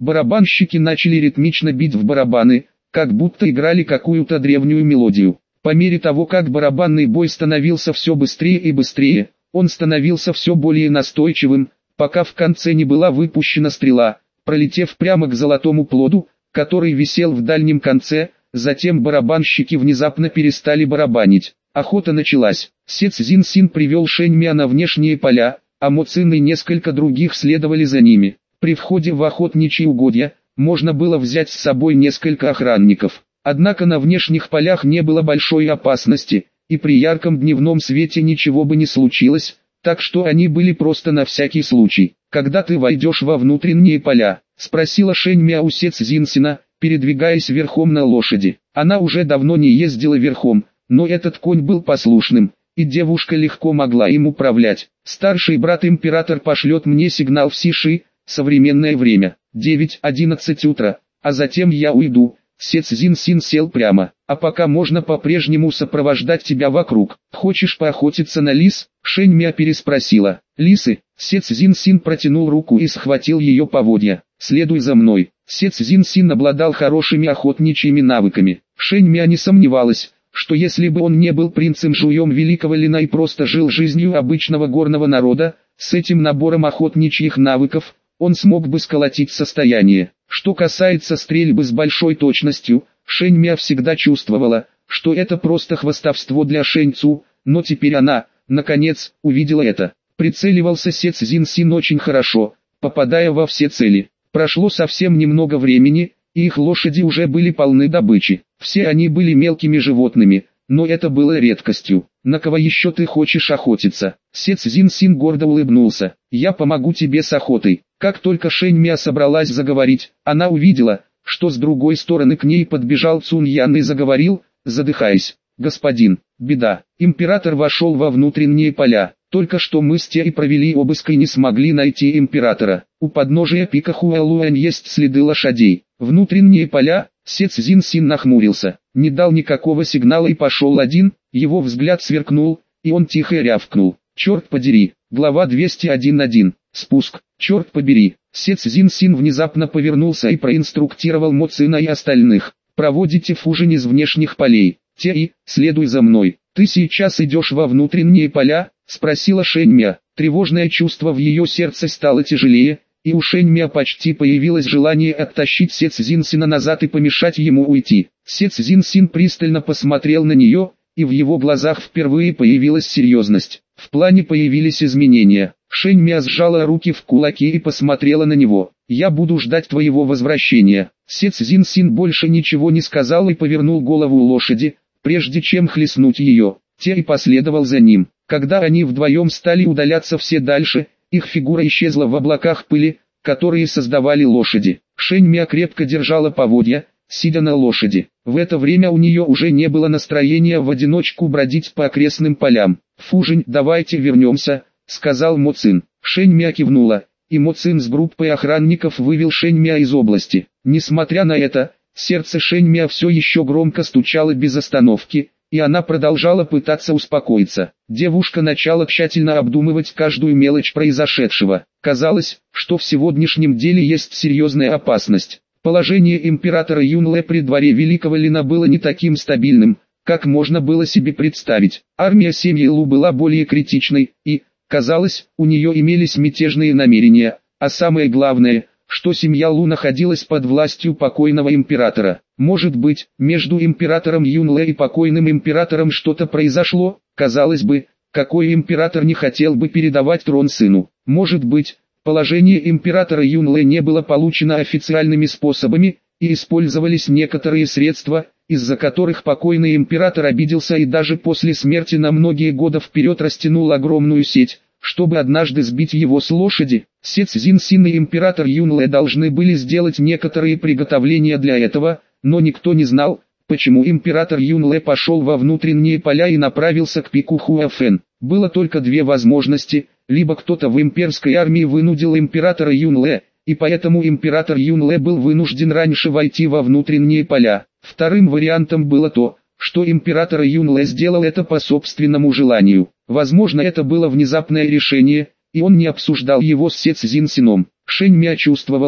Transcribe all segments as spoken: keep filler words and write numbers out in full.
Барабанщики начали ритмично бить в барабаны, как будто играли какую-то древнюю мелодию. По мере того, как барабанный бой становился все быстрее и быстрее, он становился все более настойчивым, пока в конце не была выпущена стрела, пролетев прямо к золотому плоду, который висел в дальнем конце. Затем барабанщики внезапно перестали барабанить. Охота началась. Сец Зин-Син привел Шэньмя на внешние поля, а Мо Цин и несколько других следовали за ними. При входе в охотничьи угодья можно было взять с собой несколько охранников. Однако на внешних полях не было большой опасности, и при ярком дневном свете ничего бы не случилось, так что они были просто на всякий случай. «Когда ты войдешь во внутренние поля?» – спросила Шэньмя у Сец Зин-Сина, передвигаясь верхом на лошади. Она уже давно не ездила верхом, но этот конь был послушным, и девушка легко могла им управлять. «Старший брат-император пошлет мне сигнал в Сиши, современное время, девять-одиннадцать утра, а затем я уйду». Сец Зин-Син сел прямо. «А пока можно по-прежнему сопровождать тебя вокруг. Хочешь поохотиться на лис?» Шэньмя переспросила. «Лисы?» Сец Зин-Син протянул руку и схватил ее поводья. «Следуй за мной». Сец Зин-Син обладал хорошими охотничьими навыками. Шэньмя не сомневалась, что если бы он не был принцем Жуем Великого Лина и просто жил жизнью обычного горного народа, с этим набором охотничьих навыков, он смог бы сколотить состояние. Что касается стрельбы с большой точностью, Шэньмя всегда чувствовала, что это просто хвастовство для Шэньцу, но теперь она, наконец, увидела это. Прицеливался Сец Зин-Син очень хорошо, попадая во все цели. Прошло совсем немного времени, и их лошади уже были полны добычи. Все они были мелкими животными, но это было редкостью. «На кого еще ты хочешь охотиться?» Сец Зин-Син гордо улыбнулся. «Я помогу тебе с охотой». Как только Шэньмя собралась заговорить, она увидела, что с другой стороны к ней подбежал Цун Ян и заговорил, задыхаясь. «Господин, беда. Император вошел во внутренние поля. Только что мы с Те и провели обыск и не смогли найти императора. У подножия пика Хуэлуань есть следы лошадей. Внутренние поля». Сец Зин-Син нахмурился, не дал никакого сигнала и пошел один. Его взгляд сверкнул, и он тихо рявкнул. «Черт подери». Глава двести один. Спуск. «Черт побери». Сец Зин-Син внезапно повернулся и проинструктировал Мо Цина и остальных. «Проводите Фужень из внешних полей. Те и, следуй за мной». «Ты сейчас идешь во внутренние поля?» – спросила Шэньмя. Тревожное чувство в ее сердце стало тяжелее, и у Шэньмя почти появилось желание оттащить Сец Зин-Сина назад и помешать ему уйти. Сец Зин-Син пристально посмотрел на нее, и в его глазах впервые появилась серьезность. В плане появились изменения. Шэньмя сжала руки в кулаки и посмотрела на него. «Я буду ждать твоего возвращения». Сец Зин-Син больше ничего не сказал и повернул голову лошади, прежде чем хлестнуть ее. Те и последовал за ним. Когда они вдвоем стали удаляться все дальше, их фигура исчезла в облаках пыли, которые создавали лошади. Шэньмя крепко держала поводья, сидя на лошади. В это время у нее уже не было настроения в одиночку бродить по окрестным полям. «Фужень, давайте вернемся», — сказал Мо Цин. Шэньмя кивнула, и Мо Цин с группой охранников вывел Шэньмя из области. Несмотря на это, сердце Шэньмя все еще громко стучало без остановки, и она продолжала пытаться успокоиться. Девушка начала тщательно обдумывать каждую мелочь произошедшего. Казалось, что в сегодняшнем деле есть серьезная опасность. Положение императора Юнле при дворе Великого Лина было не таким стабильным, как можно было себе представить. Армия семьи Лу была более критичной, и, казалось, у нее имелись мятежные намерения, а самое главное, что семья Лу находилась под властью покойного императора. Может быть, между императором Юнле и покойным императором что-то произошло? Казалось бы, какой император не хотел бы передавать трон сыну? Может быть, положение императора Юнле не было получено официальными способами, и использовались некоторые средства, из-за которых покойный император обиделся и даже после смерти на многие годы вперед растянул огромную сеть, чтобы однажды сбить его с лошади. Сец Зин-Син и император Юнле должны были сделать некоторые приготовления для этого, но никто не знал, почему император Юнле пошел во внутренние поля и направился к пику Хуэфэн. Было только две возможности: либо кто-то в имперской армии вынудил императора Юнле, и поэтому император Юнле был вынужден раньше войти во внутренние поля. Вторым вариантом было то, что император Юнле сделал это по собственному желанию. Возможно, это было внезапное решение, и он не обсуждал его с Сец Зин-Сином. Шэньмя чувствовала,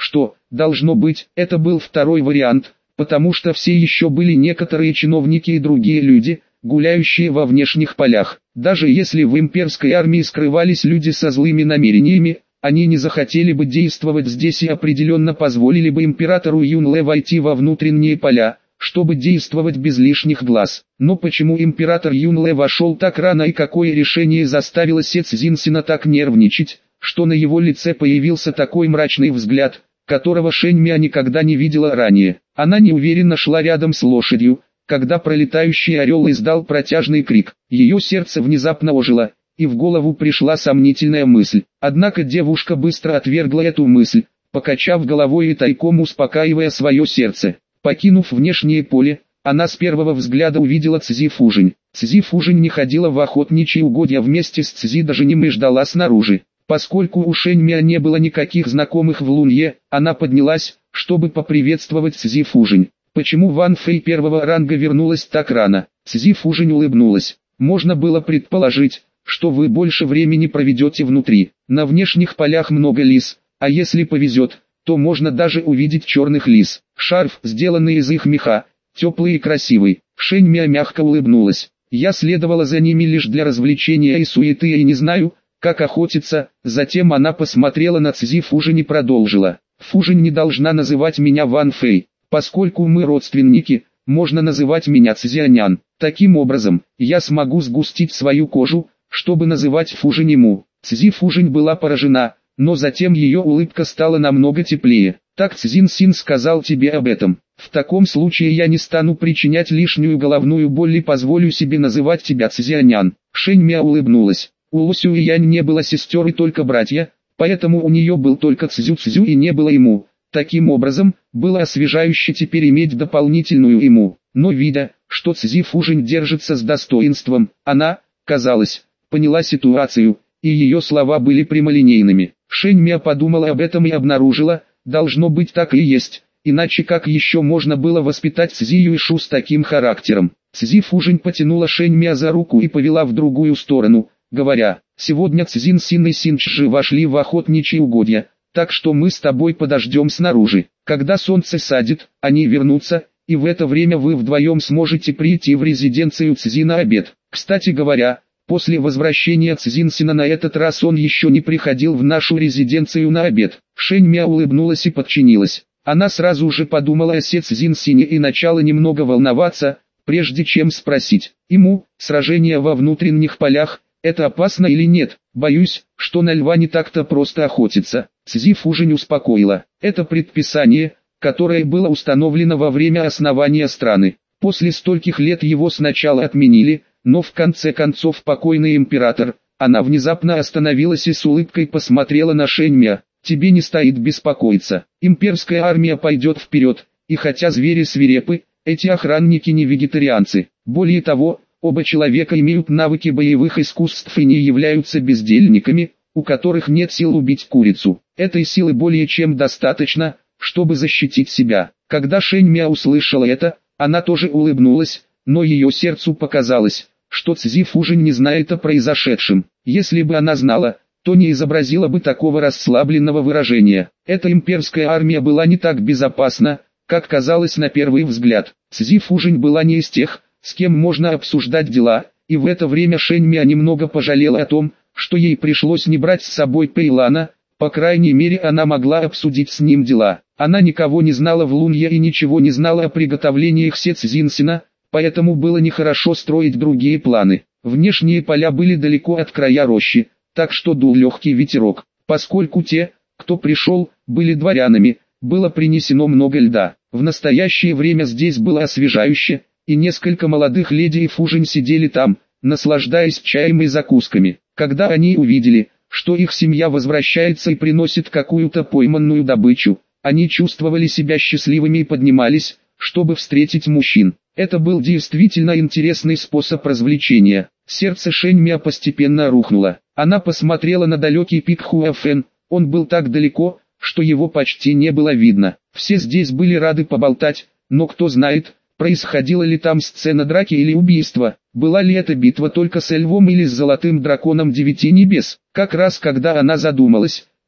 что, должно быть, это был второй вариант, потому что все еще были некоторые чиновники и другие люди, гуляющие во внешних полях. Даже если в имперской армии скрывались люди со злыми намерениями, они не захотели бы действовать здесь и определенно позволили бы императору Юнле войти во внутренние поля, чтобы действовать без лишних глаз. Но почему император Юнле вошел так рано и какое решение заставило Се Цзиньсина так нервничать, что на его лице появился такой мрачный взгляд, которого Шэньмя никогда не видела ранее. Она неуверенно шла рядом с лошадью, когда пролетающий орел издал протяжный крик. Ее сердце внезапно ожило, и в голову пришла сомнительная мысль. Однако девушка быстро отвергла эту мысль, покачав головой и тайком успокаивая свое сердце. Покинув внешнее поле, она с первого взгляда увидела Цзи Фужень. Цзи Фужень не ходила в охотничьи угодья вместе с Цзи Дажинем и ждала снаружи. Поскольку у Шэньмя не было никаких знакомых в Лунье, она поднялась, чтобы поприветствовать Цзи Фужень. Почему Ван Фэй первого ранга вернулась так рано? Цзи Фужень улыбнулась. Можно было предположить, что вы больше времени проведете внутри. На внешних полях много лис, а если повезет, то можно даже увидеть черных лис. Шарф, сделанный из их меха, теплый и красивый. Шэньмя мягко улыбнулась. Я следовала за ними лишь для развлечения и суеты и не знаю, как охотиться. Затем она посмотрела на Цзи Фужень и продолжила. Фужень не должна называть меня Ван Фэй. Поскольку мы родственники, можно называть меня Цзянян. Таким образом, я смогу сгустить свою кожу, чтобы называть Фужень ему. Цзи Фужень была поражена, но затем ее улыбка стала намного теплее. Так Цзиньсин сказал тебе об этом. В таком случае я не стану причинять лишнюю головную боль и позволю себе называть тебя Цзянян. Шэньмя улыбнулась. У Лу Сюэянь не было сестер и только братья, поэтому у нее был только Цзю-Цзю и не было ему. Таким образом, было освежающе теперь иметь дополнительную ему. Но видя, что Цзи Фужень держится с достоинством, она, казалось, поняла ситуацию, и ее слова были прямолинейными. Шэньмя подумала об этом и обнаружила, должно быть так и есть, иначе как еще можно было воспитать Цзи Юйшу с таким характером. Цзи Фужень потянула Шэньмя за руку и повела в другую сторону, говоря, сегодня Цзиньсин и Синчжи вошли в охотничьи угодья, так что мы с тобой подождем снаружи. Когда солнце садит, они вернутся, и в это время вы вдвоем сможете прийти в резиденцию Цзи на обед. Кстати говоря, после возвращения Цзиньсина на этот раз он еще не приходил в нашу резиденцию на обед. Шэньмя улыбнулась и подчинилась. Она сразу же подумала о Се Цзиньсине и начала немного волноваться, прежде чем спросить ему, сражение во внутренних полях, это опасно или нет? Боюсь, что на льва не так-то просто охотиться. Цзи Фужень успокоила. Это предписание, которое было установлено во время основания страны. После стольких лет его сначала отменили, но в конце концов покойный император. Она внезапно остановилась и с улыбкой посмотрела на Шэньмя. Тебе не стоит беспокоиться. Имперская армия пойдет вперед, и хотя звери свирепы, эти охранники не вегетарианцы. Более того, оба человека имеют навыки боевых искусств и не являются бездельниками, у которых нет сил убить курицу. Этой силы более чем достаточно, чтобы защитить себя. Когда Шэньмя услышала это, она тоже улыбнулась, но ее сердцу показалось, что Цзи Фужень не знает о произошедшем. Если бы она знала, то не изобразила бы такого расслабленного выражения. Эта имперская армия была не так безопасна, как казалось на первый взгляд. Цзи Фужень была не из тех, с кем можно обсуждать дела, и в это время Шэньмя немного пожалела о том, что ей пришлось не брать с собой Пэйлана, по крайней мере она могла обсудить с ним дела. Она никого не знала в Лунье и ничего не знала о приготовлениях Се Цзиньсина, поэтому было нехорошо строить другие планы. Внешние поля были далеко от края рощи, так что дул легкий ветерок. Поскольку те, кто пришел, были дворянами, было принесено много льда. В настоящее время здесь было освежающе, и несколько молодых леди и Фужень сидели там, наслаждаясь чаем и закусками. Когда они увидели, что их семья возвращается и приносит какую-то пойманную добычу, они чувствовали себя счастливыми и поднимались, чтобы встретить мужчин. Это был действительно интересный способ развлечения. Сердце Шэньмя постепенно рухнуло. Она посмотрела на далекий пик Хуэфэн, он был так далеко, что его почти не было видно. Все здесь были рады поболтать, но кто знает, происходила ли там сцена драки или убийства, была ли это битва только с львом или с золотым драконом девяти небес. Как раз когда она задумалась,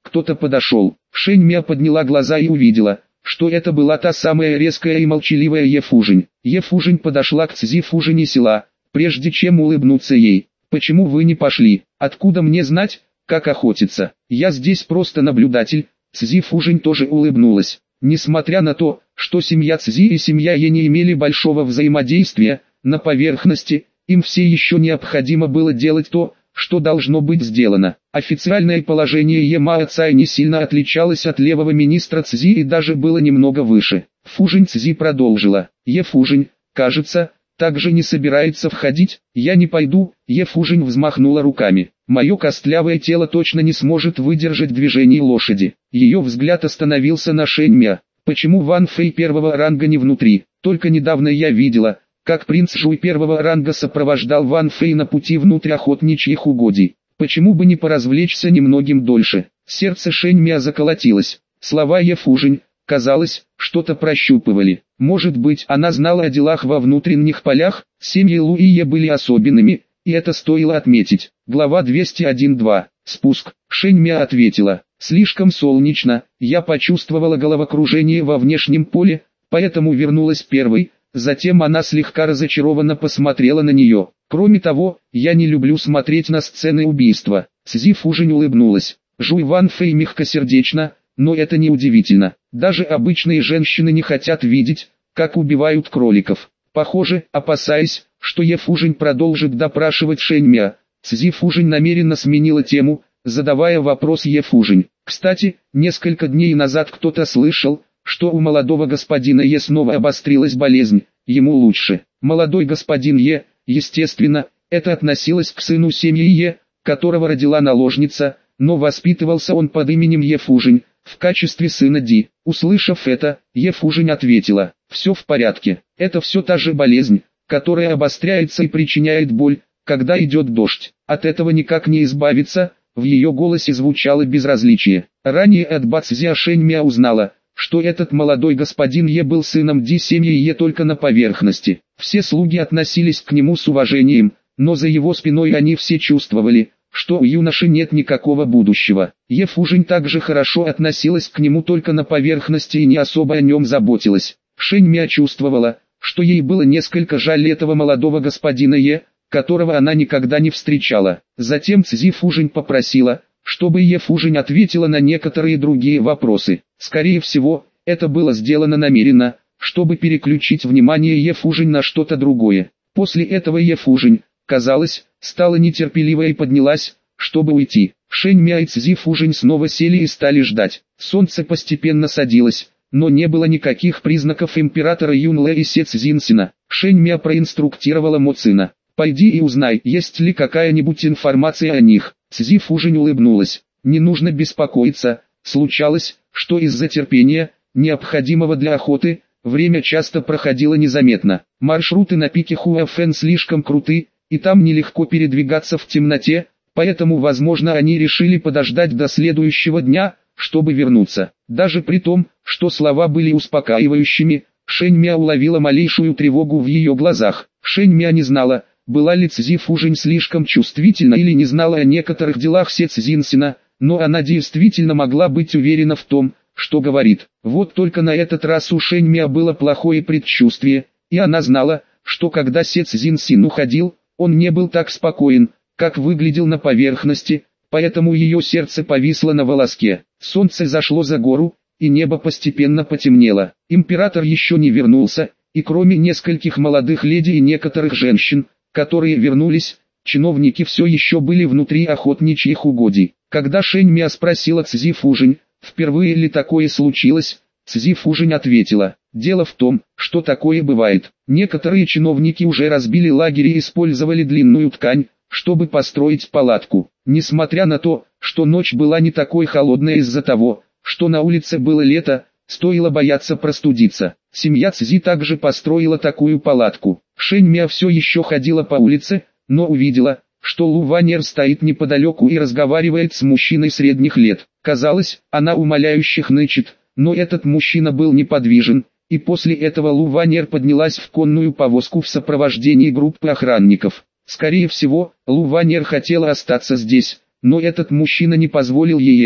кто-то подошел. Шэньмя подняла глаза и увидела, что это была та самая резкая и молчаливая Ефужень. Ефужень подошла к Цзи Фужень и села, прежде чем улыбнуться ей. «Почему вы не пошли? Откуда мне знать, как охотиться? Я здесь просто наблюдатель». Цзи Фужень тоже улыбнулась. Несмотря на то, что семья Цзи и семья Е не имели большого взаимодействия, на поверхности, им все еще необходимо было делать то, что должно быть сделано. Официальное положение Е Мао Цай не сильно отличалось от левого министра Цзи и даже было немного выше. Фужень Цзи продолжила. «Е Фужень, кажется, также не собирается входить. Я не пойду». Е Фужень взмахнула руками. «Мое костлявое тело точно не сможет выдержать движение лошади». Ее взгляд остановился на Шэньмя. «Почему Ван Фэй первого ранга не внутри? Только недавно я видела, как принц Жуй первого ранга сопровождал Ван Фэй на пути внутрь охотничьих угодий. Почему бы не поразвлечься немногим дольше?» Сердце Шэньмя заколотилось. Слова Е Фужень, казалось, что-то прощупывали. Может быть, она знала о делах во внутренних полях. Семьи Лу и Е были особенными, и это стоило отметить. Глава двести один два. Спуск. Шэньмя ответила. «Слишком солнечно, я почувствовала головокружение во внешнем поле, поэтому вернулась первой». Затем она слегка разочарованно посмотрела на нее. «Кроме того, я не люблю смотреть на сцены убийства». Цзи Фужень улыбнулась. Жуй Ван Фэй мягкосердечна, но это не удивительно. Даже обычные женщины не хотят видеть, как убивают кроликов. Похоже, опасаясь, что Е Фужень продолжит допрашивать Шэньмя, Цзи Фужень намеренно сменила тему, задавая вопрос Е Фужень. «Кстати, несколько дней назад кто-то слышал, что у молодого господина Е снова обострилась болезнь, ему лучше». Молодой господин Е, естественно, это относилось к сыну семьи Е, которого родила наложница, но воспитывался он под именем Е Фужень, в качестве сына Ди. Услышав это, Е Фужень ответила: «Все в порядке, это все та же болезнь, которая обостряется и причиняет боль, когда идет дождь. От этого никак не избавиться». В ее голосе звучало безразличие. Ранее от Бацзя Шэньмя узнала, что этот молодой господин Е был сыном Ди семьи Е только на поверхности. Все слуги относились к нему с уважением, но за его спиной они все чувствовали, что у юноши нет никакого будущего. Е Фужень также хорошо относилась к нему только на поверхности и не особо о нем заботилась. Шэньмя чувствовала, что ей было несколько жаль этого молодого господина Е, которого она никогда не встречала. Затем Цзи Фужень попросила, чтобы Е Фужень ответила на некоторые другие вопросы. Скорее всего, это было сделано намеренно, чтобы переключить внимание Е Фужень на что-то другое. После этого Е Фужень, казалось, стала нетерпеливой и поднялась, чтобы уйти. Шэньмя и Цзи Фужень снова сели и стали ждать. Солнце постепенно садилось, но не было никаких признаков императора Юнле и Се Цзинсина. Шэньмя проинструктировала Мо Цина: «Пойди и узнай, есть ли какая-нибудь информация о них». Цзи Фужень улыбнулась. «Не нужно беспокоиться, случалось, что из-за терпения, необходимого для охоты, время часто проходило незаметно. Маршруты на пике Хуэфэн слишком круты, и там нелегко передвигаться в темноте, поэтому возможно они решили подождать до следующего дня, чтобы вернуться». Даже при том, что слова были успокаивающими, Шэньмя уловила малейшую тревогу в ее глазах. Шэньмя не знала, была ли Цзи Фужень слишком чувствительна или не знала о некоторых делах Се Цзинсина, но она действительно могла быть уверена в том, что говорит. Вот только на этот раз у Шэньмя было плохое предчувствие, и она знала, что когда Се Цзинсин уходил, он не был так спокоен, как выглядел на поверхности, поэтому ее сердце повисло на волоске. Солнце зашло за гору, и небо постепенно потемнело. Император еще не вернулся, и кроме нескольких молодых леди и некоторых женщин, которые вернулись, чиновники все еще были внутри охотничьих угодий. Когда Шэньмя спросила Цзи Фужень, впервые ли такое случилось, Цзи Фужень ответила: «Дело в том, что такое бывает. Некоторые чиновники уже разбили лагерь и использовали длинную ткань, чтобы построить палатку. Несмотря на то, что ночь была не такой холодной из-за того, что на улице было лето, стоило бояться простудиться. Семья Цзи также построила такую палатку». Шэньмя все еще ходила по улице, но увидела, что Лу Ваньер стоит неподалеку и разговаривает с мужчиной средних лет. Казалось, она умоляюще хнычет, но этот мужчина был неподвижен, и после этого Лу Ваньер поднялась в конную повозку в сопровождении группы охранников. Скорее всего, Лу Ваньер хотела остаться здесь, но этот мужчина не позволил ей этого.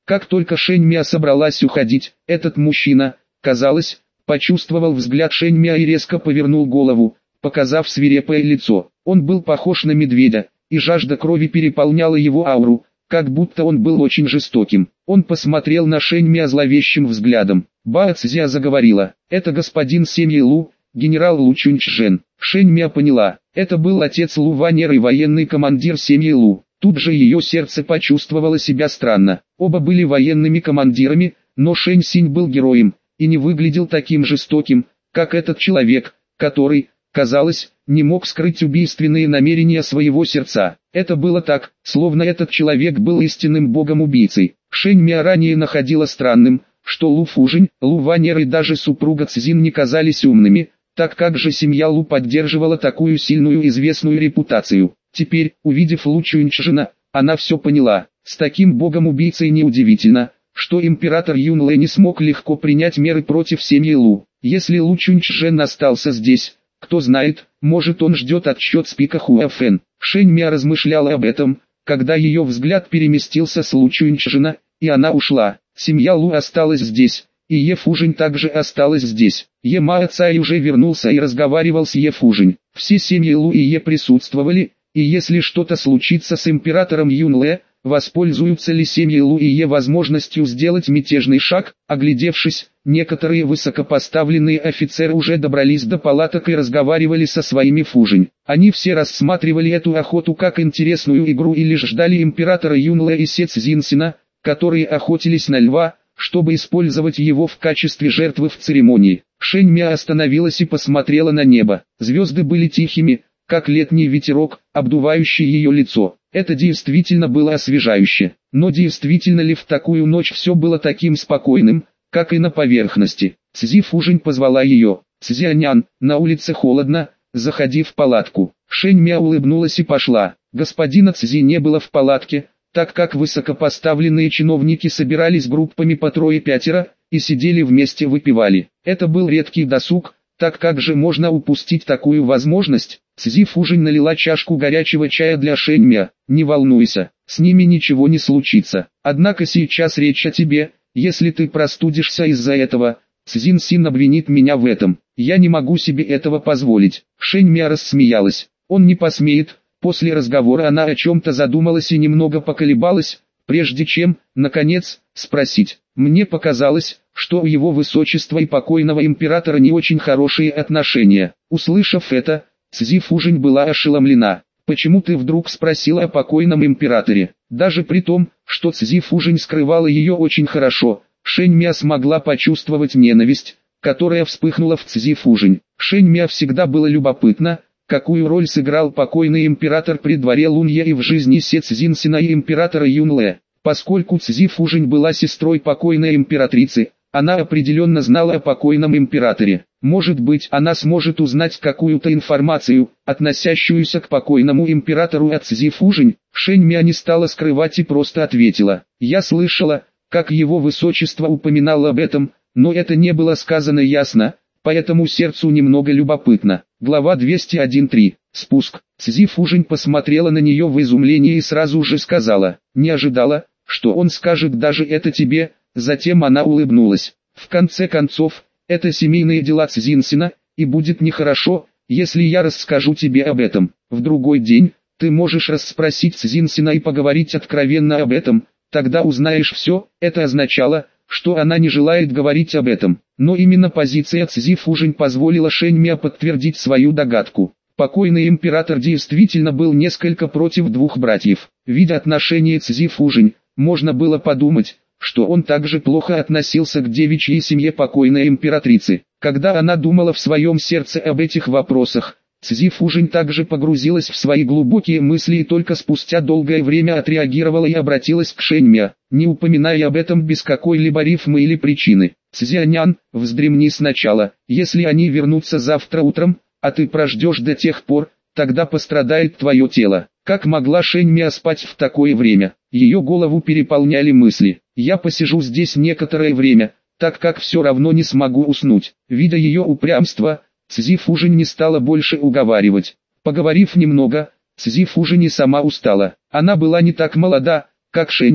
Как только Шэньмя собралась уходить, этот мужчина, казалось, почувствовал взгляд Шэньмя и резко повернул голову, показав свирепое лицо. Он был похож на медведя, и жажда крови переполняла его ауру, как будто он был очень жестоким. Он посмотрел на Шэньмя зловещим взглядом. Бао Цзя заговорила: «Это господин семьи Лу, генерал Лу Чуньчжэн». Шэньмя поняла, это был отец Лу Ванер и военный командир семьи Лу. Тут же ее сердце почувствовало себя странно. Оба были военными командирами, но Шэнь Синь был героем, и не выглядел таким жестоким, как этот человек, который, казалось, не мог скрыть убийственные намерения своего сердца. Это было так, словно этот человек был истинным богом-убийцей. Шэньмя ранее находила странным, что Лу Фужинь, Лу Ванер и даже супруга Цзин не казались умными, так как же семья Лу поддерживала такую сильную известную репутацию. Теперь, увидев Лу Чуньчжэна, она все поняла. С таким богом-убийцей неудивительно, что император Юнлэ не смог легко принять меры против семьи Лу. Если Лу Чуньчжэн остался здесь, кто знает, может он ждет отсчет с пика Хуэфэн. Шэньмя размышляла об этом, когда ее взгляд переместился с Лу Чуньчжэна, и она ушла. Семья Лу осталась здесь, и Е Фужинь также осталась здесь. Е Мао Цай уже вернулся и разговаривал с Е Фужинь. Все семьи Лу и Е присутствовали, и если что-то случится с императором Юнлэ, воспользуются ли семьи Лу и Е возможностью сделать мятежный шаг? Оглядевшись, некоторые высокопоставленные офицеры уже добрались до палаток и разговаривали со своими Фужинь. Они все рассматривали эту охоту как интересную игру и лишь ждали императора Юнлэ и Се Цзиньсина, которые охотились на льва, чтобы использовать его в качестве жертвы в церемонии. Шэньмя остановилась и посмотрела на небо. Звезды были тихими, как летний ветерок, обдувающий ее лицо. Это действительно было освежающе. Но действительно ли в такую ночь все было таким спокойным, как и на поверхности? Цзи Фужинь позвала ее. «Цзянян, на улице холодно, заходи в палатку». Шэньмя улыбнулась и пошла. Господина Цзи не было в палатке, так как высокопоставленные чиновники собирались группами по трое-пятеро, и сидели вместе выпивали. Это был редкий досуг, так как же можно упустить такую возможность? Цзи Фужинь налила чашку горячего чая для Шэньмя. «Не волнуйся, с ними ничего не случится. Однако сейчас речь о тебе, если ты простудишься из-за этого, Цзин Син обвинит меня в этом. Я не могу себе этого позволить». Шэньмя рассмеялась. «Он не посмеет». После разговора она о чем-то задумалась и немного поколебалась, прежде чем, наконец, спросить. «Мне показалось, что у его высочества и покойного императора не очень хорошие отношения». Услышав это, Цзи Фужинь была ошеломлена. «Почему ты вдруг спросила о покойном императоре?» Даже при том, что Цзи Фужинь скрывала ее очень хорошо, Шэньмя смогла почувствовать ненависть, которая вспыхнула в Цзи Фужинь. Шэньмя всегда было любопытно, какую роль сыграл покойный император при дворе Лунья и в жизни Се Цзиньсина и императора Юнлэ. Поскольку Цзи Фужинь была сестрой покойной императрицы, она определенно знала о покойном императоре. Может быть, она сможет узнать какую-то информацию, относящуюся к покойному императору от Цзи Фужинь. Шэньмя не стала скрывать и просто ответила. «Я слышала, как его высочество упоминал об этом, но это не было сказано ясно, поэтому сердцу немного любопытно». Глава двести один точка три. Спуск. Цзи Фужинь посмотрела на нее в изумлении и сразу же сказала. «Не ожидала, что он скажет даже это тебе». Затем она улыбнулась. «В конце концов, это семейные дела Цзиньсина, и будет нехорошо, если я расскажу тебе об этом. В другой день, ты можешь расспросить Цзиньсина и поговорить откровенно об этом, тогда узнаешь все». Это означало, что она не желает говорить об этом. Но именно позиция Цзи Фужинь позволила Шэньмя подтвердить свою догадку. Покойный император действительно был несколько против двух братьев. Видя отношение Цзи Фужинь, можно было подумать, что он также плохо относился к девичьей семье покойной императрицы. Когда она думала в своем сердце об этих вопросах, Цзи Фужинь также погрузилась в свои глубокие мысли и только спустя долгое время отреагировала и обратилась к Шэньмя, не упоминая об этом без какой-либо рифмы или причины. «Цзянян, вздремни сначала, если они вернутся завтра утром, а ты прождешь до тех пор, тогда пострадает твое тело». Как могла Шэньмя спать в такое время? Ее голову переполняли мысли. «Я посижу здесь некоторое время, так как все равно не смогу уснуть». Видя ее упрямство, Цзи Фужинь не стала больше уговаривать. Поговорив немного, Цзи Фужинь и сама устала. Она была не так молода, как Шэньмя,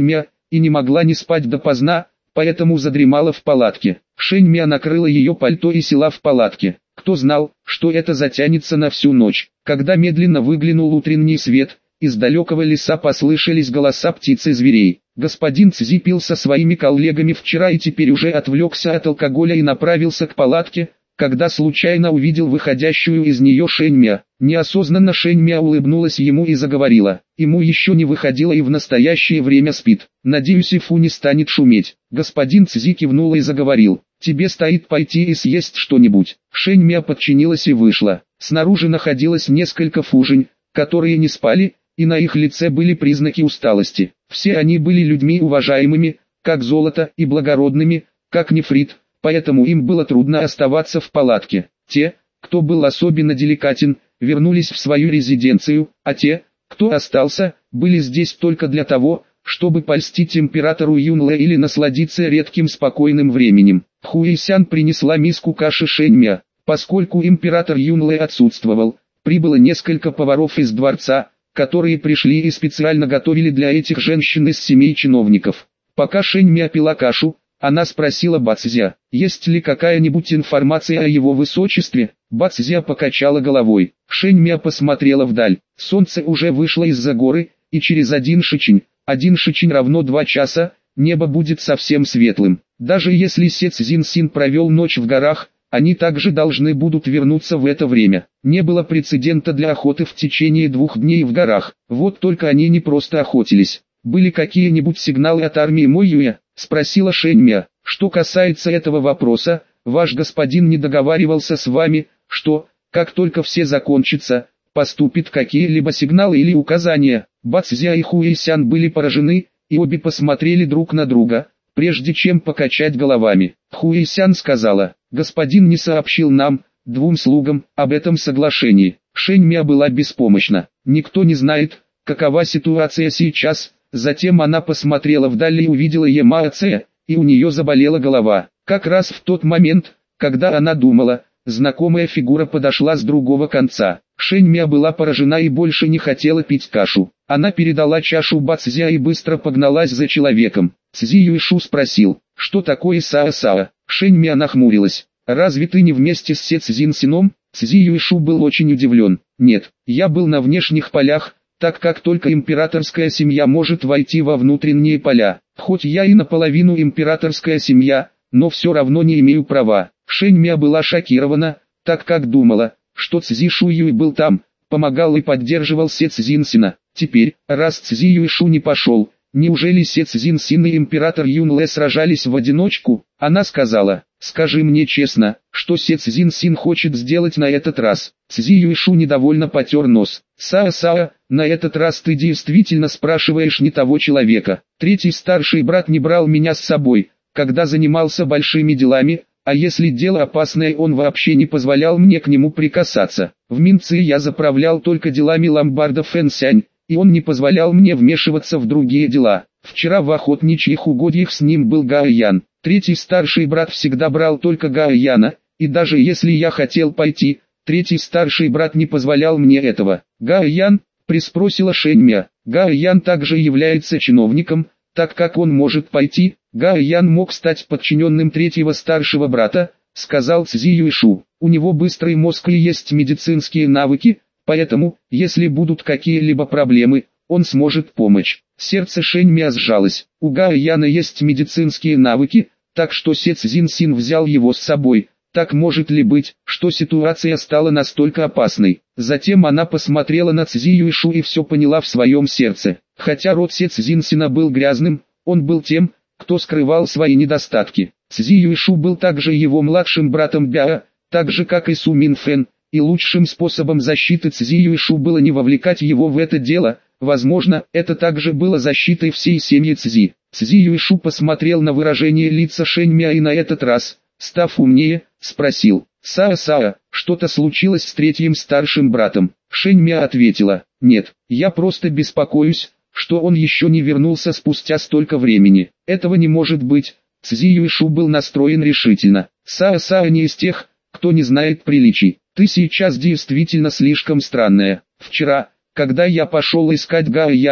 и не могла не спать допоздна, поэтому задремала в палатке. Шэньмя накрыла ее пальто и села в палатке. Кто знал, что это затянется на всю ночь. Когда медленно выглянул утренний свет, из далекого леса послышались голоса птиц и зверей. Господин Цзи пил со своими коллегами вчера и теперь уже отвлекся от алкоголя и направился к палатке, когда случайно увидел выходящую из нее Шэньмя. Неосознанно Шэньмя улыбнулась ему и заговорила. Ему еще не выходило и в настоящее время спит. Надеюсь, Ифу не станет шуметь. Господин Цзи кивнул и заговорил. Тебе стоит пойти и съесть что-нибудь. Шэньмя подчинилась и вышла. Снаружи находилось несколько фужень, которые не спали, и на их лице были признаки усталости. Все они были людьми уважаемыми, как золото, и благородными, как нефрит, поэтому им было трудно оставаться в палатке. Те, кто был особенно деликатен, вернулись в свою резиденцию, а те, кто остался, были здесь только для того, чтобы польстить императору Юнле или насладиться редким спокойным временем. Хуэйсян принесла миску каши Шэньмя. Поскольку император Юнле отсутствовал, прибыло несколько поваров из дворца, которые пришли и специально готовили для этих женщин из семей чиновников. Пока Шэньмя пила кашу, она спросила Бацзя, есть ли какая-нибудь информация о его высочестве. Бацзя покачала головой. Шэньмя посмотрела вдаль. Солнце уже вышло из-за горы, и через один шичень, один шичень равно два часа, небо будет совсем светлым. Даже если Се Цзиньсин провел ночь в горах, они также должны будут вернуться в это время. Не было прецедента для охоты в течение двух дней в горах. Вот только они не просто охотились. Были какие-нибудь сигналы от армии Мойюя? Спросила Шэньмя. Что касается этого вопроса, ваш господин не договаривался с вами, что, как только все закончится, поступит какие-либо сигналы или указания. Бацзя и Хуэйсян были поражены, и обе посмотрели друг на друга, прежде чем покачать головами. Хуэйсян сказала, господин не сообщил нам, двум слугам, об этом соглашении. Шэньмя была беспомощна. Никто не знает, какова ситуация сейчас. Затем она посмотрела вдаль и увидела Ямао Цэ, и у нее заболела голова. Как раз в тот момент, когда она думала, знакомая фигура подошла с другого конца. Шэньмя была поражена и больше не хотела пить кашу. Она передала чашу Бацзя и быстро погналась за человеком. Цзи Юйшу спросил, что такое Сао-Сао? Шэньмя нахмурилась. Разве ты не вместе с Се Цзиньсином? Цзи Юйшу был очень удивлен. Нет, я был на внешних полях, так как только императорская семья может войти во внутренние поля. Хоть я и наполовину императорская семья, но все равно не имею права. Шэньмя была шокирована, так как думала, что Цзи Шуюй был там, помогал и поддерживал Се Цзиньсина. Теперь, раз Цзи Юйшу не пошел, неужели Се Цзиньсин и император Юнле сражались в одиночку? Она сказала, скажи мне честно, что Се Цзиньсин хочет сделать на этот раз. Цзи Юйшу недовольно потер нос. Сао-Сао, на этот раз ты действительно спрашиваешь не того человека. Третий старший брат не брал меня с собой, когда занимался большими делами, а если дело опасное, он вообще не позволял мне к нему прикасаться. В Минце я заправлял только делами ломбарда Фэнсянь, и он не позволял мне вмешиваться в другие дела. Вчера в охотничьих угодьях с ним был Гао Ян. Третий старший брат всегда брал только Гао Яна, и даже если я хотел пойти, третий старший брат не позволял мне этого. Гао Ян, приспросила Шэньмя. Гао Ян также является чиновником, так как он может пойти. Гао Ян мог стать подчиненным третьего старшего брата, сказал Цзи Юйшу. У него быстрый мозг и есть медицинские навыки, поэтому, если будут какие-либо проблемы, он сможет помочь. Сердце Шэньмя сжалось. У Гао Яна есть медицинские навыки, так что Се Цзиньсин взял его с собой. Так может ли быть, что ситуация стала настолько опасной? Затем она посмотрела на Цзи Юйшу и все поняла в своем сердце. Хотя род Се Цзиньсина был грязным, он был тем, кто скрывал свои недостатки. Цзи Юйшу был также его младшим братом Бяо, так же как и Су Минфэн, и лучшим способом защиты Цзи Юйшу было не вовлекать его в это дело. Возможно, это также было защитой всей семьи Цзи. Цзи Юйшу посмотрел на выражение лица Шэньмя и на этот раз, став умнее, спросил, «Сао-Сао, что-то случилось с третьим старшим братом?» Шэньмя ответила, «Нет, я просто беспокоюсь, что он еще не вернулся спустя столько времени. Этого не может быть». Цзи Юйшу был настроен решительно. «Сао-Сао не из тех, кто не знает приличий. Ты сейчас действительно слишком странная. Вчера, когда я пошел искать Гао Яна,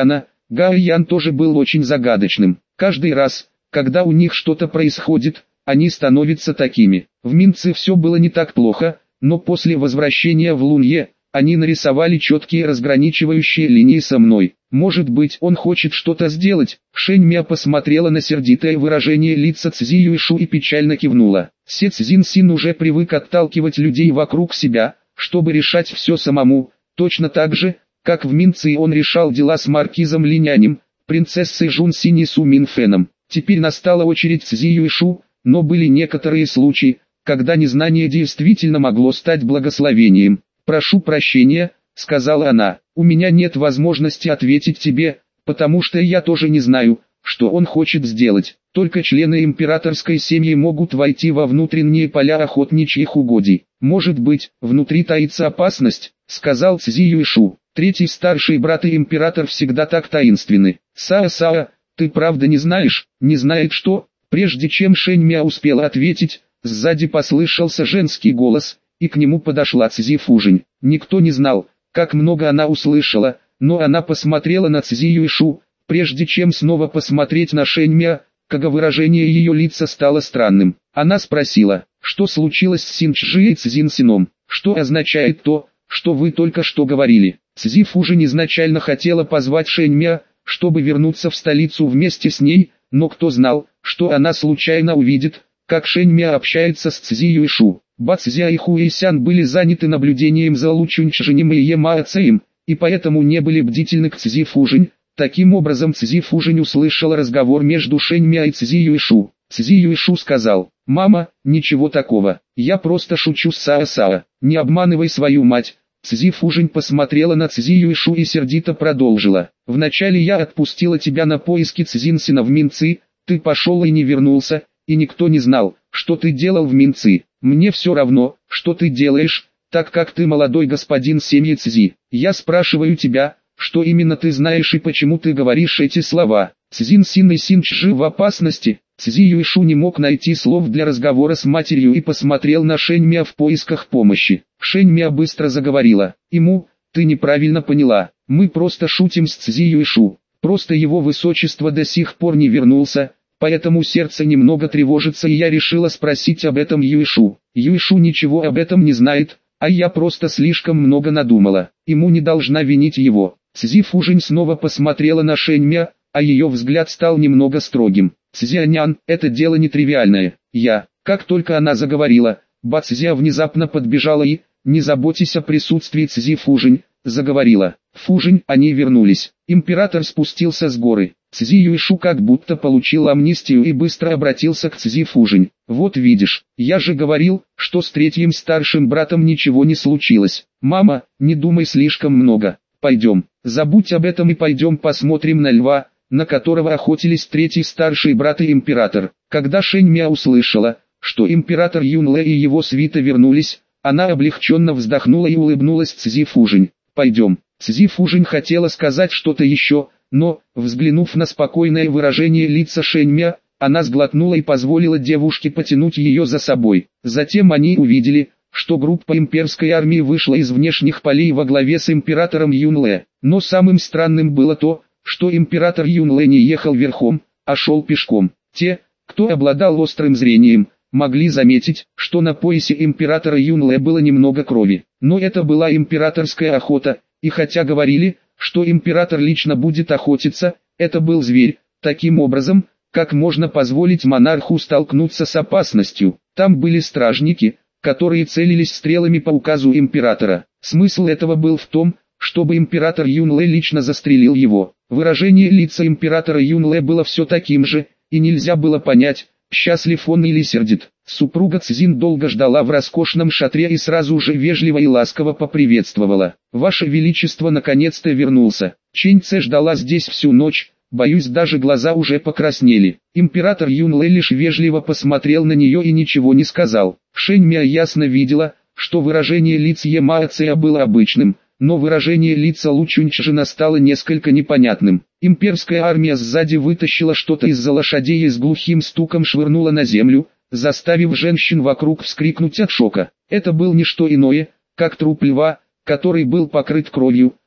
Гао Ян тоже был очень загадочным. Каждый раз, когда у них что-то происходит, они становятся такими. В Минце все было не так плохо, но после возвращения в Лунье, они нарисовали четкие разграничивающие линии со мной. Может быть, он хочет что-то сделать? Шэнь Мя посмотрела на сердитое выражение лица Цзи Юйшу и печально кивнула. Се Цзин Син уже привык отталкивать людей вокруг себя, чтобы решать все самому, точно так же, как в Минце он решал дела с маркизом Линянем, принцессой Жун Синь и Су Минфеном. Теперь настала очередь Цзи Юйшу, но были некоторые случаи, когда незнание действительно могло стать благословением. «Прошу прощения», — сказала она, — «у меня нет возможности ответить тебе, потому что я тоже не знаю, что он хочет сделать. Только члены императорской семьи могут войти во внутренние поля охотничьих угодий. Может быть, внутри таится опасность», — сказал Цзи Юйшу. «Третий старший брат и император всегда так таинственны. Саа-Саа, ты правда не знаешь?» «Не знает что?» Прежде чем Шэнь Мя успела ответить, сзади послышался женский голос, и к нему подошла Цзи Фужинь. Никто не знал, как много она услышала, но она посмотрела на Цзи Юйшу, прежде чем снова посмотреть на Шэнь Мя, когда выражение ее лица стало странным. Она спросила, что случилось с Син Чжи и Цзин Сином, что означает то, что вы только что говорили. Цзи Фужинь изначально хотела позвать Шэнь Мя, чтобы вернуться в столицу вместе с ней, но кто знал, что она случайно увидит, как Шэнь Мя общается с Цзи Юйшу. Ба Цзя и Хуэйсян были заняты наблюдением за Лу Чуньчжинем и Е Ма Цеем, и поэтому не были бдительны к Цзи Фужинь. Таким образом Цзи Фужинь услышала разговор между Шэнь Мя и Цзи Юйшу. Цзи Юйшу сказал: «Мама, ничего такого, я просто шучу с Саа-Саа, не обманывай свою мать». Цзи Фужинь посмотрела на Цзи Юйшу и сердито продолжила: «Вначале я отпустила тебя на поиски Цзинсина в Минци, ты пошел и не вернулся, и никто не знал, что ты делал в Минци. Мне все равно, что ты делаешь, так как ты молодой господин семьи Цзи. Я спрашиваю тебя, что именно ты знаешь и почему ты говоришь эти слова. Цзин Син и Син Чжи в опасности». Цзи Юйшу не мог найти слов для разговора с матерью и посмотрел на Шэнь Мя в поисках помощи. Шэнь Мя быстро заговорила: «Ему, ты неправильно поняла, мы просто шутим с Цзи Юйшу, просто его высочество до сих пор не вернулся, поэтому сердце немного тревожится и я решила спросить об этом Юйшу. Юйшу ничего об этом не знает, а я просто слишком много надумала, ему не должна винить его». Цзи Фужинь снова посмотрела на Шэнь Мя, а ее взгляд стал немного строгим. «Цзянян, это дело нетривиальное. Я...» Как только она заговорила, Ба Цзя внезапно подбежала и, не заботясь о присутствии Цзи Фужинь, заговорила. «Фужинь, они вернулись. Император спустился с горы». Цзи Юйшу как будто получил амнистию и быстро обратился к Цзи Фужинь. «Вот видишь, я же говорил, что с третьим старшим братом ничего не случилось. Мама, не думай слишком много. Пойдем, забудь об этом и пойдем посмотрим на льва, на которого охотились третий старший брат и император». Когда Шэнь Мя услышала, что император Юнле и его свита вернулись, она облегченно вздохнула и улыбнулась Цзи Фужинь. «Пойдем». Цзи Фужинь хотела сказать что-то еще, но, взглянув на спокойное выражение лица Шэнь Мя, она сглотнула и позволила девушке потянуть ее за собой. Затем они увидели, что группа имперской армии вышла из внешних полей во главе с императором Юнле. Но самым странным было то, что император Юнле не ехал верхом, а шел пешком. Те, кто обладал острым зрением, могли заметить, что на поясе императора Юнле было немного крови. Но это была императорская охота, и хотя говорили, что император лично будет охотиться, это был зверь. Таким образом, как можно позволить монарху столкнуться с опасностью? Там были стражники, которые целились стрелами по указу императора. Смысл этого был в том, чтобы император Юнле лично застрелил его. Выражение лица императора Юнле было все таким же, и нельзя было понять, счастлив он или сердит. Супруга Цзин долго ждала в роскошном шатре и сразу же вежливо и ласково поприветствовала. «Ваше Величество наконец-то вернулся. Чэнь Цэ ждала здесь всю ночь, боюсь, даже глаза уже покраснели». Император Юнле лишь вежливо посмотрел на нее и ничего не сказал. Шэнь Мя ясно видела, что выражение лиц Е Ма Цэя было обычным, но выражение лица Лу Чуньчжина стало несколько непонятным. Имперская армия сзади вытащила что-то из-за лошадей и с глухим стуком швырнула на землю, заставив женщин вокруг вскрикнуть от шока. Это был не что иное, как труп льва, который был покрыт кровью,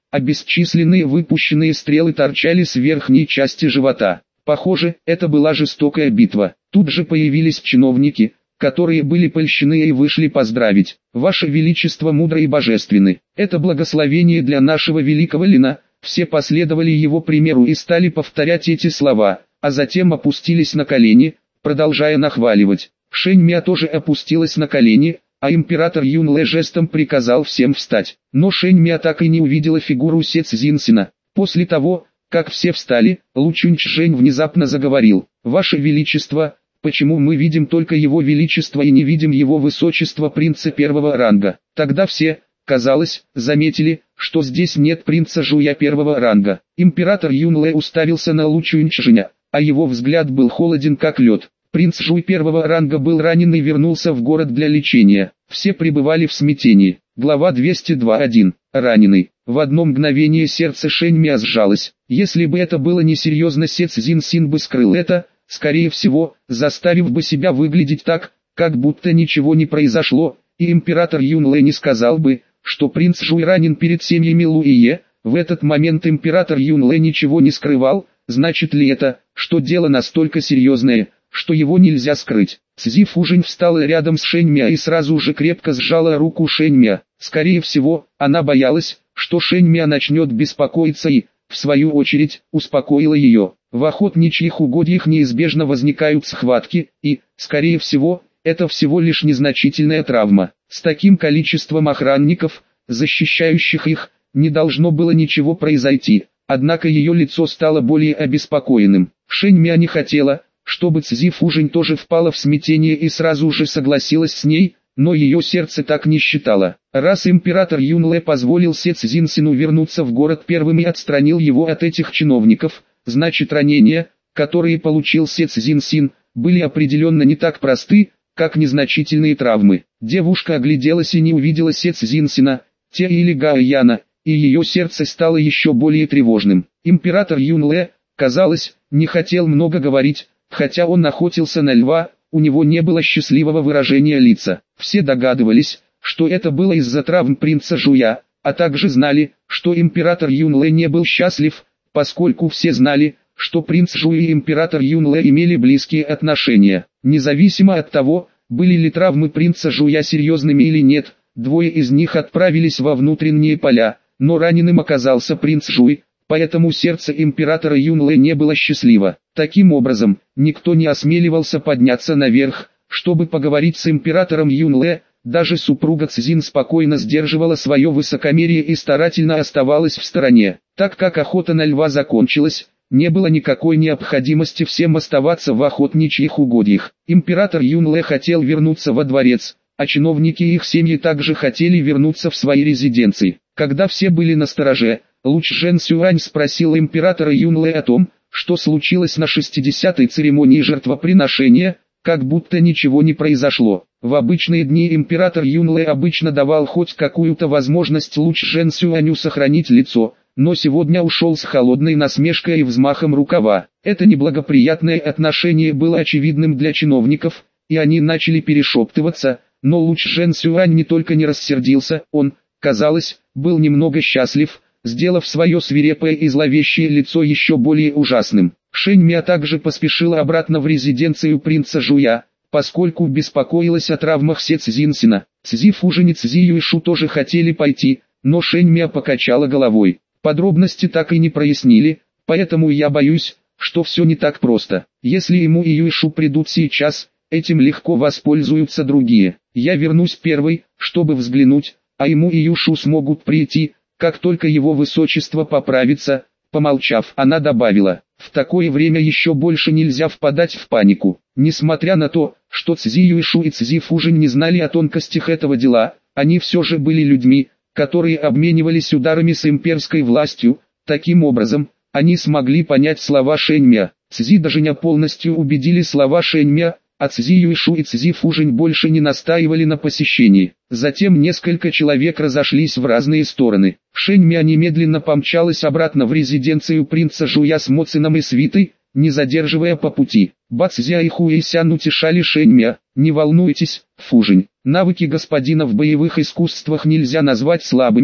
а бесчисленные выпущенные стрелы торчали с верхней части живота. Похоже, это была жестокая битва. Тут же появились чиновники, которые были польщены и вышли поздравить. «Ваше Величество мудро и божественны. Это благословение для нашего великого Лина». Все последовали его примеру и стали повторять эти слова, а затем опустились на колени, продолжая нахваливать. Шэнь Мя тоже опустилась на колени, а император Юн Лэ жестом приказал всем встать. Но Шэнь Мя так и не увидела фигуру Се Цзиньсина. После того, как все встали, Лу Чуньчжэнь внезапно заговорил: «Ваше Величество, почему мы видим только Его Величество и не видим Его Высочество принца первого ранга?» Тогда все, казалось, заметили, что здесь нет принца Жуя первого ранга. Император Юн Лэ уставился на Лу Чуньчжэня, а его взгляд был холоден как лед. Принц Жуй первого ранга был ранен и вернулся в город для лечения. Все пребывали в смятении. Глава двести два точка один. Раненый. В одно мгновение сердце Шэнь Мя сжалось. Если бы это было несерьезно, Се Цзиньсин бы скрыл это, скорее всего, заставив бы себя выглядеть так, как будто ничего не произошло, и император Юн Лэ не сказал бы, что принц Жуй ранен перед семьями Лу и Е. В этот момент император Юн Лэ ничего не скрывал. Значит ли это, что дело настолько серьезное, что его нельзя скрыть? Цзи Фужинь встала рядом с Шэнь Мя и сразу же крепко сжала руку Шэнь Мя. Скорее всего, она боялась, что Шэнь Мя начнет беспокоиться и, в свою очередь, успокоила ее. В охотничьих угодьях неизбежно возникают схватки, и, скорее всего, это всего лишь незначительная травма. С таким количеством охранников, защищающих их, не должно было ничего произойти. Однако ее лицо стало более обеспокоенным. Шэнь Мя не хотела, чтобы Цзи Фужинь тоже впала в смятение и сразу же согласилась с ней, но ее сердце так не считало. Раз император Юн Лэ позволил Се Цзиньсину вернуться в город первым и отстранил его от этих чиновников, значит ранения, которые получил Се Цзиньсин, были определенно не так просты, как незначительные травмы. Девушка огляделась и не увидела Се Цзиньсина, Те или Гао Яна, и ее сердце стало еще более тревожным. Император Юн Лэ, казалось, не хотел много говорить, хотя он охотился на льва, у него не было счастливого выражения лица. Все догадывались, что это было из-за травм принца Жуя, а также знали, что император Юн Лэ не был счастлив, поскольку все знали, что принц Жуй и император Юн Лэ имели близкие отношения. Независимо от того, были ли травмы принца Жуя серьезными или нет, двое из них отправились во внутренние поля, но раненым оказался принц Жуй, поэтому сердце императора Юн Лэ не было счастливо. Таким образом, никто не осмеливался подняться наверх, чтобы поговорить с императором Юн Лэ. Даже супруга Цзин спокойно сдерживала свое высокомерие и старательно оставалась в стороне. Так как охота на льва закончилась, не было никакой необходимости всем оставаться в охотничьих угодьях. Император Юн Лэ хотел вернуться во дворец, а чиновники и их семьи также хотели вернуться в свои резиденции. Когда все были настороже, Лу Чжэн Сюань спросил императора Юн Лэ о том, что случилось на шестидесятой церемонии жертвоприношения, как будто ничего не произошло. В обычные дни император Юн Лэ обычно давал хоть какую-то возможность Лу Чжэн Сюаню сохранить лицо, но сегодня ушел с холодной насмешкой и взмахом рукава. Это неблагоприятное отношение было очевидным для чиновников, и они начали перешептываться, но Лу Чжэн Сюань не только не рассердился, он, казалось, был немного счастлив, сделав свое свирепое и зловещее лицо еще более ужасным. Шэнь Мя также поспешила обратно в резиденцию принца Жуя, поскольку беспокоилась о травмах Се Цзиньсина. Цзи Фужинь и Цзи Юйшу тоже хотели пойти, но Шэнь Мя покачала головой. Подробности так и не прояснили, поэтому я боюсь, что все не так просто. Если ему и Юйшу придут сейчас, этим легко воспользуются другие. Я вернусь первой, чтобы взглянуть, а ему и Юйшу смогут прийти, как только его высочество поправится. Помолчав, она добавила: в такое время еще больше нельзя впадать в панику. Несмотря на то, что Цзи Юйшу и Цзи Фужинь не знали о тонкостях этого дела, они все же были людьми, которые обменивались ударами с имперской властью. Таким образом, они смогли понять слова Шэнь Мя. Цзи Дажиня полностью убедили слова Шэнь Мя, а Цзи Юйшу и Цзи Фужинь больше не настаивали на посещении. Затем несколько человек разошлись в разные стороны. Шэнь Мя немедленно помчалась обратно в резиденцию принца Жуя с Моцином и свитой, не задерживая по пути. Бацзя и Хуэйсян утешали Шэнь Мя: не волнуйтесь, Фужинь, навыки господина в боевых искусствах нельзя назвать слабыми,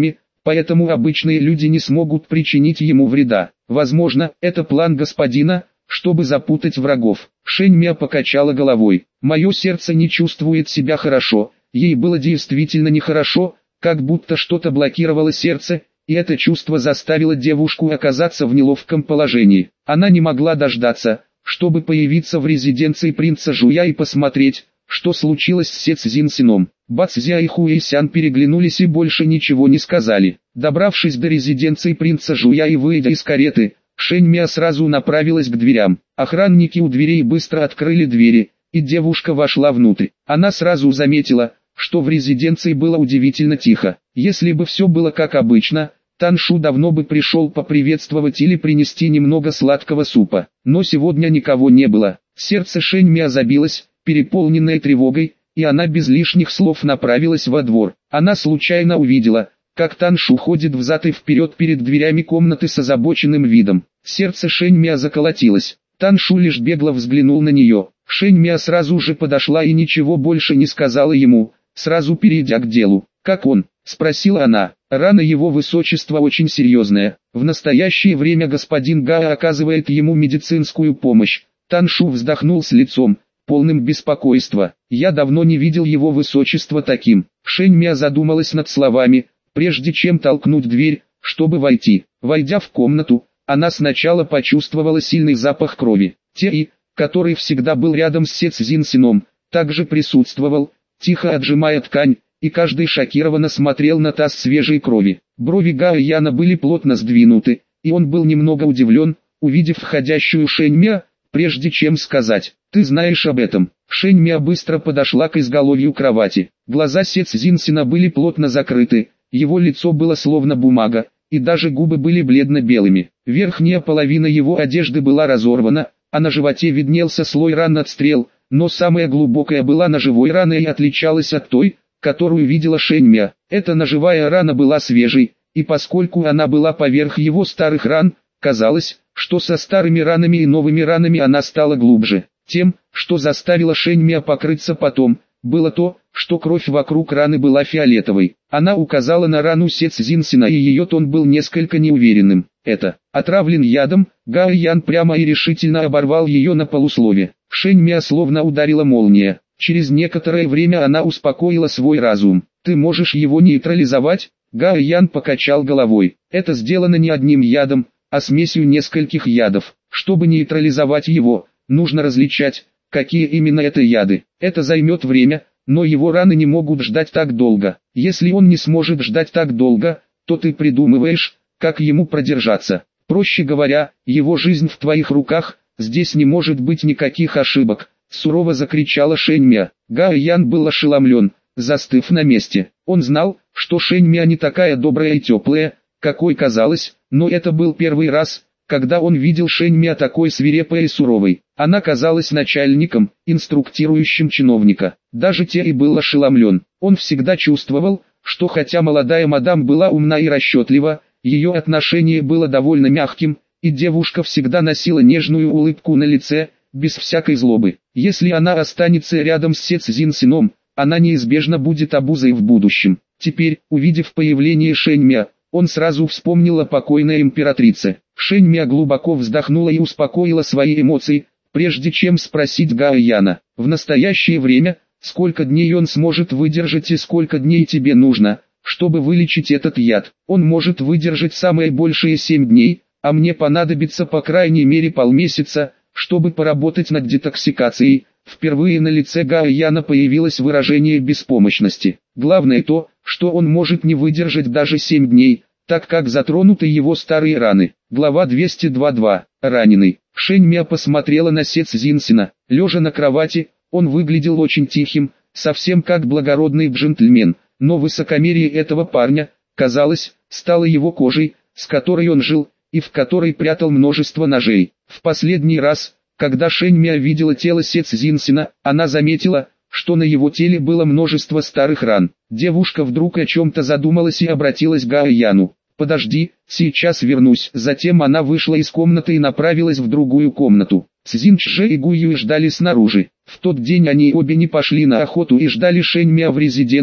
поэтому обычные люди не смогут причинить ему вреда. Возможно, это план господина, чтобы запутать врагов. Шэньмя покачала головой. Мое сердце не чувствует себя хорошо. Ей было действительно нехорошо, как будто что-то блокировало сердце, и это чувство заставило девушку оказаться в неловком положении. Она не могла дождаться, чтобы появиться в резиденции принца Жуя и посмотреть, что случилось с Се Цзиньсином. Бацзя и Хуэйсян переглянулись и больше ничего не сказали. Добравшись до резиденции принца Жуя и выйдя из кареты, Шэньмя сразу направилась к дверям. Охранники у дверей быстро открыли двери, и девушка вошла внутрь. Она сразу заметила, что в резиденции было удивительно тихо. Если бы все было как обычно, Таншу давно бы пришел поприветствовать или принести немного сладкого супа. Но сегодня никого не было. Сердце Шэньмя забилось, переполненное тревогой, и она без лишних слов направилась во двор. Она случайно увидела, как Таншу ходит взад и вперед перед дверями комнаты с озабоченным видом. Сердце Шэньмя заколотилось. Таншу лишь бегло взглянул на нее. Шэньмя сразу же подошла и ничего больше не сказала ему, сразу перейдя к делу. «Как он?» – спросила она. «Рана его высочества очень серьезная. В настоящее время господин Гао оказывает ему медицинскую помощь». Таншу вздохнул с лицом, полным беспокойства. «Я давно не видел его высочества таким». Шэньмя задумалась над словами, прежде чем толкнуть дверь, чтобы войти. Войдя в комнату, она сначала почувствовала сильный запах крови. Теи, который всегда был рядом с Се Цзиньсином, также присутствовал, тихо отжимая ткань, и каждый шокированно смотрел на таз свежей крови. Брови Гао Яна были плотно сдвинуты, и он был немного удивлен, увидев входящую Шэньмя, прежде чем сказать: «Ты знаешь об этом». Шэньмя быстро подошла к изголовью кровати. Глаза Се Цзиньсина были плотно закрыты, его лицо было словно бумага, и даже губы были бледно-белыми. Верхняя половина его одежды была разорвана, а на животе виднелся слой ран от стрел, но самая глубокая была ножевой раной и отличалась от той, которую видела Шэньмя. Эта ножевая рана была свежей, и поскольку она была поверх его старых ран, казалось, что со старыми ранами и новыми ранами она стала глубже. Тем, что заставило Шэньмя покрыться потом, было то, что кровь вокруг раны была фиолетовой. Она указала на рану Се Цзиньсина, и ее тон был несколько неуверенным. «Это отравлен ядом». Гао Ян прямо и решительно оборвал ее на полуслове. Шэньмя словно ударила молния. Через некоторое время она успокоила свой разум. «Ты можешь его нейтрализовать?» Гао Ян покачал головой. «Это сделано не одним ядом, а смесью нескольких ядов. Чтобы нейтрализовать его, нужно различать, какие именно это яды. Это займет время, но его раны не могут ждать так долго. Если он не сможет ждать так долго, то ты придумываешь, как ему продержаться. Проще говоря, его жизнь в твоих руках, здесь не может быть никаких ошибок», — сурово закричала Шэньмя. Гао Ян был ошеломлен, застыв на месте. Он знал, что Шэньмя не такая добрая и теплая, какой казалось, но это был первый раз, когда он видел Шэньмя такой свирепой и суровой. Она казалась начальником, инструктирующим чиновника. Даже Те и был ошеломлен. Он всегда чувствовал, что хотя молодая мадам была умна и расчетлива, ее отношение было довольно мягким, и девушка всегда носила нежную улыбку на лице, без всякой злобы. Если она останется рядом с Се Цзиньсином, она неизбежно будет обузой в будущем. Теперь, увидев появление Шэньмя, он сразу вспомнил о покойной императрице. Шэньмя глубоко вздохнула и успокоила свои эмоции, прежде чем спросить Гао Яна: «В настоящее время, сколько дней он сможет выдержать и сколько дней тебе нужно, чтобы вылечить этот яд?» «Он может выдержать самое большее семь дней, а мне понадобится по крайней мере полмесяца, чтобы поработать над детоксикацией». Впервые на лице Гао Яна появилось выражение беспомощности. Главное то, что он может не выдержать даже семь дней, так как затронуты его старые раны. Глава двести двадцать два. Раненый. Шэньмя посмотрела на Се Цзиньсина. Лежа на кровати, он выглядел очень тихим, совсем как благородный джентльмен, но высокомерие этого парня, казалось, стало его кожей, с которой он жил, и в которой прятал множество ножей. В последний раз, когда Шэньмя видела тело Се Цзиньсина, она заметила, что на его теле было множество старых ран. Девушка вдруг о чем-то задумалась и обратилась к Гао Яну. «Подожди, сейчас вернусь». Затем она вышла из комнаты и направилась в другую комнату. Цзиньчжэ и Гуюй ждали снаружи. В тот день они обе не пошли на охоту и ждали Шэньмя в резиденции,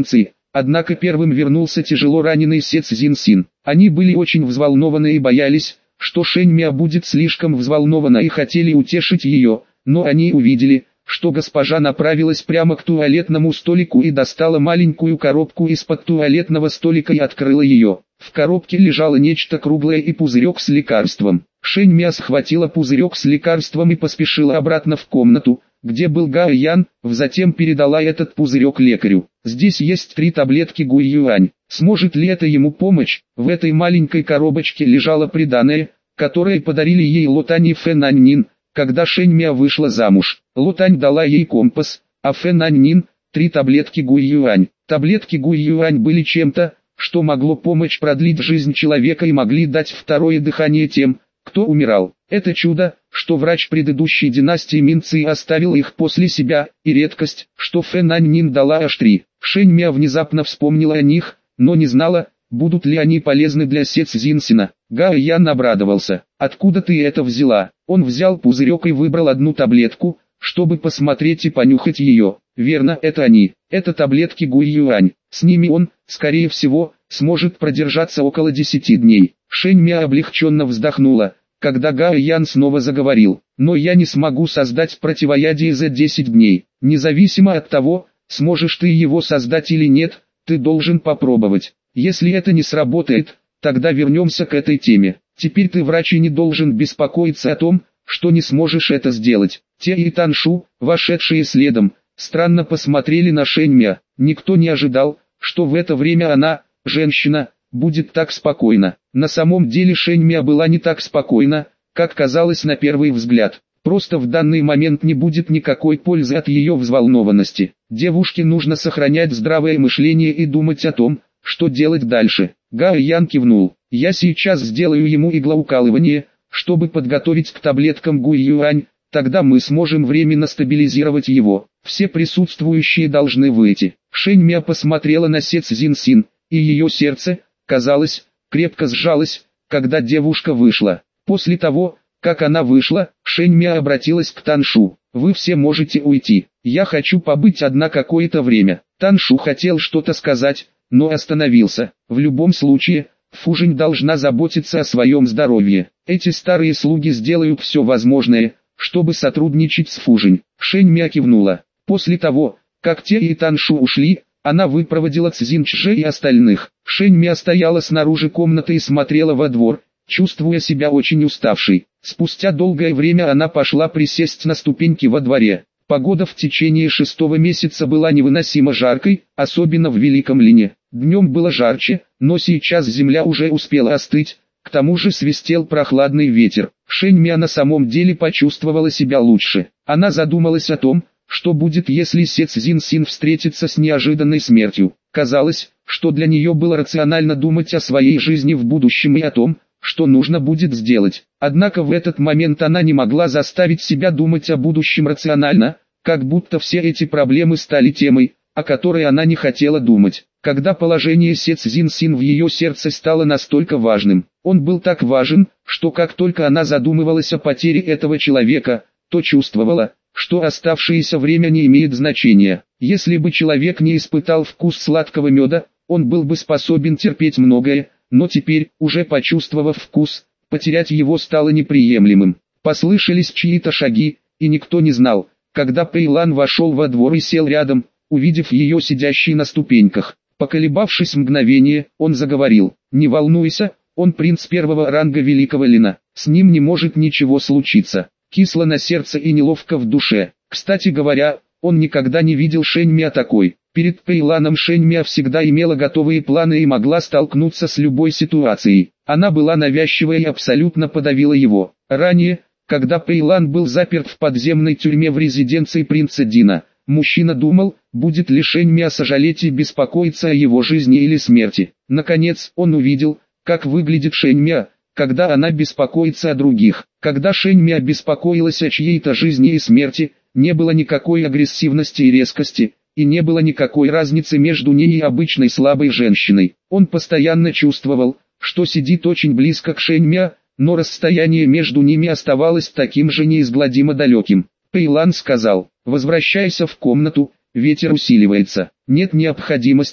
Однако первым вернулся тяжело раненый Се Цзиньсин. Они были очень взволнованы и боялись, что Шэньмя будет слишком взволнована, и хотели утешить ее, но они увидели, что госпожа направилась прямо к туалетному столику и достала маленькую коробку из-под туалетного столика и открыла ее. В коробке лежало нечто круглое и пузырек с лекарством. Шэньмя схватила пузырек с лекарством и поспешила обратно в комнату, где был Гао Ян, затем передала этот пузырек лекарю. «Здесь есть три таблетки Гуй-Юань. Сможет ли это ему помочь?» В этой маленькой коробочке лежало приданое, которое подарили ей Лотань и Фэн Аньнин, когда Шэньмя вышла замуж. Лотань дала ей компас, а Фэн Аньнин – три таблетки Гуй-Юань. Таблетки Гуй-Юань были чем-то, что могло помочь продлить жизнь человека и могли дать второе дыхание тем, кто умирал. Это чудо, что врач предыдущей династии Минци оставил их после себя, и редкость, что Фэн Аньнин дала аж три. Шэньмя внезапно вспомнила о них, но не знала, будут ли они полезны для Се Цзиньсина. Гао Ян обрадовался. «Откуда ты это взяла?» Он взял пузырек и выбрал одну таблетку, чтобы посмотреть и понюхать ее. «Верно, это они. Это таблетки Гуй-Юань. С ними он, скорее всего, сможет продержаться около десяти дней». Шэньмя облегченно вздохнула, когда Гао Ян снова заговорил. «Но я не смогу создать противоядие за десять дней. Независимо от того, сможешь ты его создать или нет, ты должен попробовать. Если это не сработает, тогда вернемся к этой теме. Теперь ты, врач, и не должен беспокоиться о том, что не сможешь это сделать». Те и Таншу, вошедшие следом, странно посмотрели на Шэньмя. Никто не ожидал, что в это время она, женщина, будет так спокойна. На самом деле Шэньмя была не так спокойна, как казалось на первый взгляд. Просто в данный момент не будет никакой пользы от ее взволнованности. Девушке нужно сохранять здравое мышление и думать о том, что делать дальше. Гао Ян кивнул. «Я сейчас сделаю ему иглоукалывание, чтобы подготовить к таблеткам Гуй-Юань, тогда мы сможем временно стабилизировать его. Все присутствующие должны выйти». Шэньмя посмотрела на Се Цзиньсин, и ее сердце, казалось, крепко сжалось, когда девушка вышла. После того, как она вышла, Шэньмя обратилась к Таншу. «Вы все можете уйти. Я хочу побыть одна какое-то время». Таншу хотел что-то сказать, но остановился. В любом случае, Фужинь должна заботиться о своем здоровье. Эти старые слуги сделают все возможное, чтобы сотрудничать с Фужинь. Шэньмя кивнула. После того, как Те и Таншу ушли, она выпроводила Цзиньчжэ и остальных. Шэньмя стояла снаружи комнаты и смотрела во двор, чувствуя себя очень уставшей. Спустя долгое время она пошла присесть на ступеньки во дворе. Погода в течение шестого месяца была невыносимо жаркой, особенно в Великом Лине. Днем было жарче, но сейчас земля уже успела остыть, к тому же свистел прохладный ветер. Шэньмя на самом деле почувствовала себя лучше. Она задумалась о том, что будет, если Се Цзиньсин встретится с неожиданной смертью. Казалось, что для нее было рационально думать о своей жизни в будущем и о том, что нужно будет сделать. Однако в этот момент она не могла заставить себя думать о будущем рационально, как будто все эти проблемы стали темой, о которой она не хотела думать. Когда положение Се Цзиньсин в ее сердце стало настолько важным, он был так важен, что как только она задумывалась о потере этого человека, то чувствовала, что оставшееся время не имеет значения. Если бы человек не испытал вкус сладкого меда, он был бы способен терпеть многое, но теперь, уже почувствовав вкус, потерять его стало неприемлемым. Послышались чьи-то шаги, и никто не знал, когда Пэйлан вошел во двор и сел рядом, увидев ее сидящей на ступеньках. Поколебавшись мгновение, он заговорил: «Не волнуйся, он принц первого ранга Великого Лина, с ним не может ничего случиться». Кисло на сердце и неловко в душе. Кстати говоря, он никогда не видел Шэньмя такой. Перед Пэйланом Шэньмя всегда имела готовые планы и могла столкнуться с любой ситуацией. Она была навязчивая и абсолютно подавила его. Ранее, когда Пэйлан был заперт в подземной тюрьме в резиденции принца Дина, мужчина думал, будет ли Шэньмя сожалеть и беспокоиться о его жизни или смерти. Наконец, он увидел, как выглядит Шэньмя, когда она беспокоится о других. Когда Шэньмя беспокоилась о чьей-то жизни и смерти, не было никакой агрессивности и резкости, и не было никакой разницы между ней и обычной слабой женщиной. Он постоянно чувствовал, что сидит очень близко к Шэньмя, но расстояние между ними оставалось таким же неизгладимо далеким. Пэйлан сказал: «Возвращайся в комнату, ветер усиливается. Нет необходимости,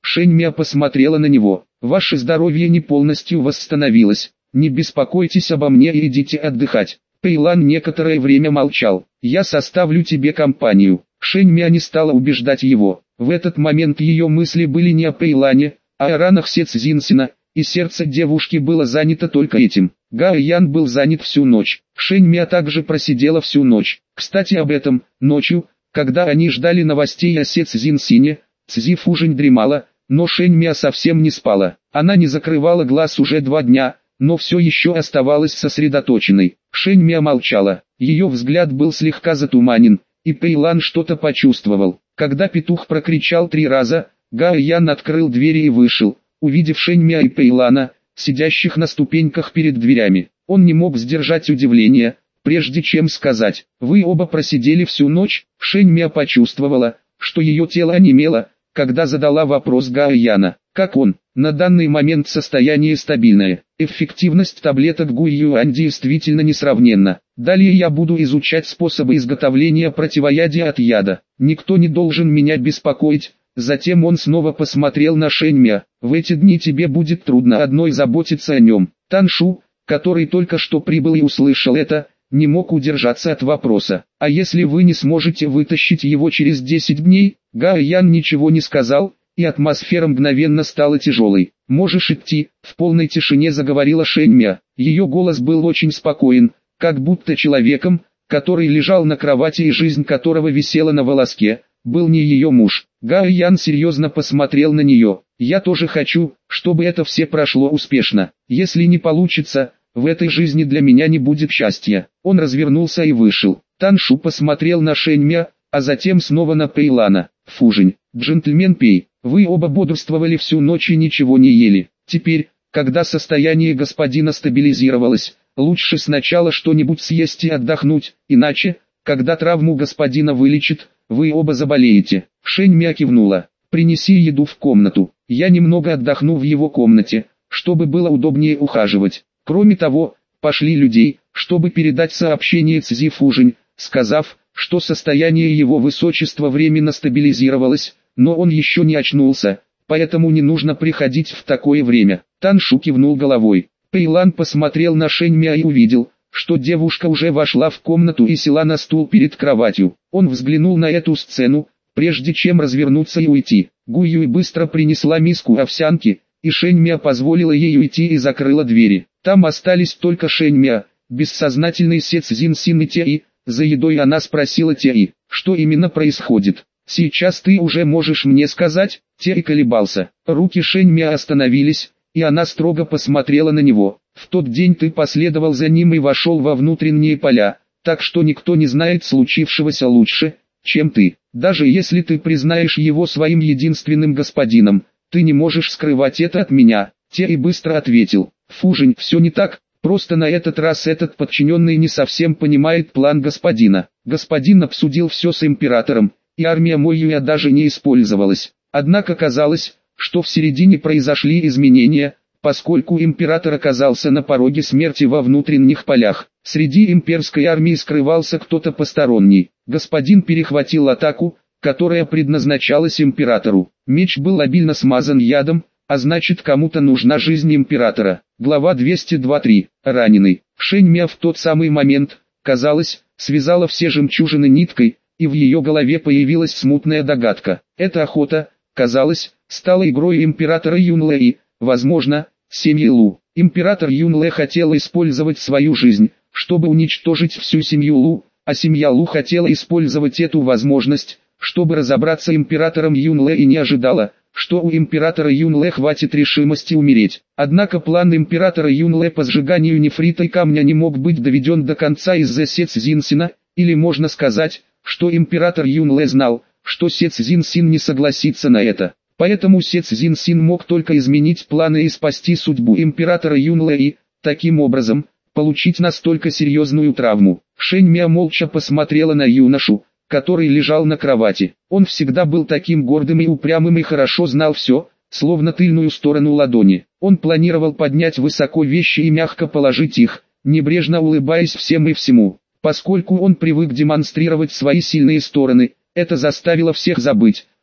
Шэньмя посмотрела на него. Ваше здоровье не полностью восстановилось. Не беспокойтесь обо мне и идите отдыхать. Пэйлан некоторое время молчал. Я составлю тебе компанию. Шэньмя не стала убеждать его. В этот момент ее мысли были не о Пэйлане, а о ранах Се Цзиньсина, и сердце девушки было занято только этим. Гао Ян был занят всю ночь. Шэньмя также просидела всю ночь. Кстати об этом, ночью, когда они ждали новостей о Се Цзиньсине, Цзи Фужень дремала, но Шэньмя совсем не спала. Она не закрывала глаз уже два дня, но все еще оставалась сосредоточенной. Шэньмя молчала, ее взгляд был слегка затуманен, и Пэйлан что-то почувствовал. Когда петух прокричал три раза, Гао Ян открыл двери и вышел, увидев Шэньмя и Пэйлана, сидящих на ступеньках перед дверями. Он не мог сдержать удивление, прежде чем сказать: «Вы оба просидели всю ночь». Шэньмя почувствовала, что ее тело онемело, когда задала вопрос Гао Яна. Как он? На данный момент состояние стабильное. Эффективность таблеток Гуйюань действительно несравненна. Далее я буду изучать способы изготовления противоядия от яда. Никто не должен меня беспокоить. Затем он снова посмотрел на Шэньмя. В эти дни тебе будет трудно одной заботиться о нем. Таншу, который только что прибыл и услышал это, не мог удержаться от вопроса. А если вы не сможете вытащить его через десять дней? Гао Ян ничего не сказал, и атмосфера мгновенно стала тяжелой. «Можешь идти», — в полной тишине заговорила Шэньмя. Ее голос был очень спокоен, как будто человеком, который лежал на кровати и жизнь которого висела на волоске, был не ее муж. Гао Ян серьезно посмотрел на нее. «Я тоже хочу, чтобы это все прошло успешно. Если не получится, в этой жизни для меня не будет счастья». Он развернулся и вышел. Таншу посмотрел на Шэньмя, а затем снова на Пэйлана. «Фужень, джентльмен Пэй, вы оба бодрствовали всю ночь и ничего не ели. Теперь, когда состояние господина стабилизировалось, лучше сначала что-нибудь съесть и отдохнуть, иначе, когда травму господина вылечит, вы оба заболеете». Шэньмя кивнула. «Принеси еду в комнату. Я немного отдохну в его комнате, чтобы было удобнее ухаживать. Кроме того, пошли людей, чтобы передать сообщение Цзи Фужень, сказав, что состояние его высочества временно стабилизировалось, но он еще не очнулся, поэтому не нужно приходить в такое время». Таншу кивнул головой. Пэйлан посмотрел на Шэньмя и увидел, что девушка уже вошла в комнату и села на стул перед кроватью. Он взглянул на эту сцену, прежде чем развернуться и уйти. Гуюй быстро принесла миску овсянки, и Шэньмя позволила ей уйти и закрыла двери. Там остались только Шэньмя, бессознательный Се Цзиньсин и Теи. За едой она спросила Теи, что именно происходит. «Сейчас ты уже можешь мне сказать?» Теи колебался. Руки Шэньмя остановились, и она строго посмотрела на него. «В тот день ты последовал за ним и вошел во внутренние поля, так что никто не знает случившегося лучше, чем ты. Даже если ты признаешь его своим единственным господином, ты не можешь скрывать это от меня». Теи быстро ответил: «Фужень, все не так, просто на этот раз этот подчиненный не совсем понимает план господина. Господин обсудил все с императором, и армия Моюя даже не использовалась. Однако казалось, что в середине произошли изменения, поскольку император оказался на пороге смерти во внутренних полях. Среди имперской армии скрывался кто-то посторонний. Господин перехватил атаку, которая предназначалась императору. Меч был обильно смазан ядом, а значит, кому-то нужна жизнь императора». Глава двести двадцать три. Раненый. Шэньмя в тот самый момент, казалось, связала все жемчужины ниткой, и в ее голове появилась смутная догадка. Эта охота, казалось, стала игрой императора Юнлэ и, возможно, семьи Лу. Император Юнлэ хотел использовать свою жизнь, чтобы уничтожить всю семью Лу, а семья Лу хотела использовать эту возможность, чтобы разобраться императором Юнлэ и не ожидала, что у императора Юнлэ хватит решимости умереть. Однако план императора Юнлэ по сжиганию нефрита и камня не мог быть доведен до конца из-за Се Цзиньсина, или можно сказать, что император Юнлэ знал, что Се Цзиньсин не согласится на это. Поэтому Се Цзиньсин мог только изменить планы и спасти судьбу императора Юнлэ и, таким образом, получить настолько серьезную травму. Шэньмя молча посмотрела на юношу, который лежал на кровати. Он всегда был таким гордым и упрямым и хорошо знал все, словно тыльную сторону ладони. Он планировал поднять высоко вещи и мягко положить их, небрежно улыбаясь всем и всему. Поскольку он привык демонстрировать свои сильные стороны, это заставило всех забыть,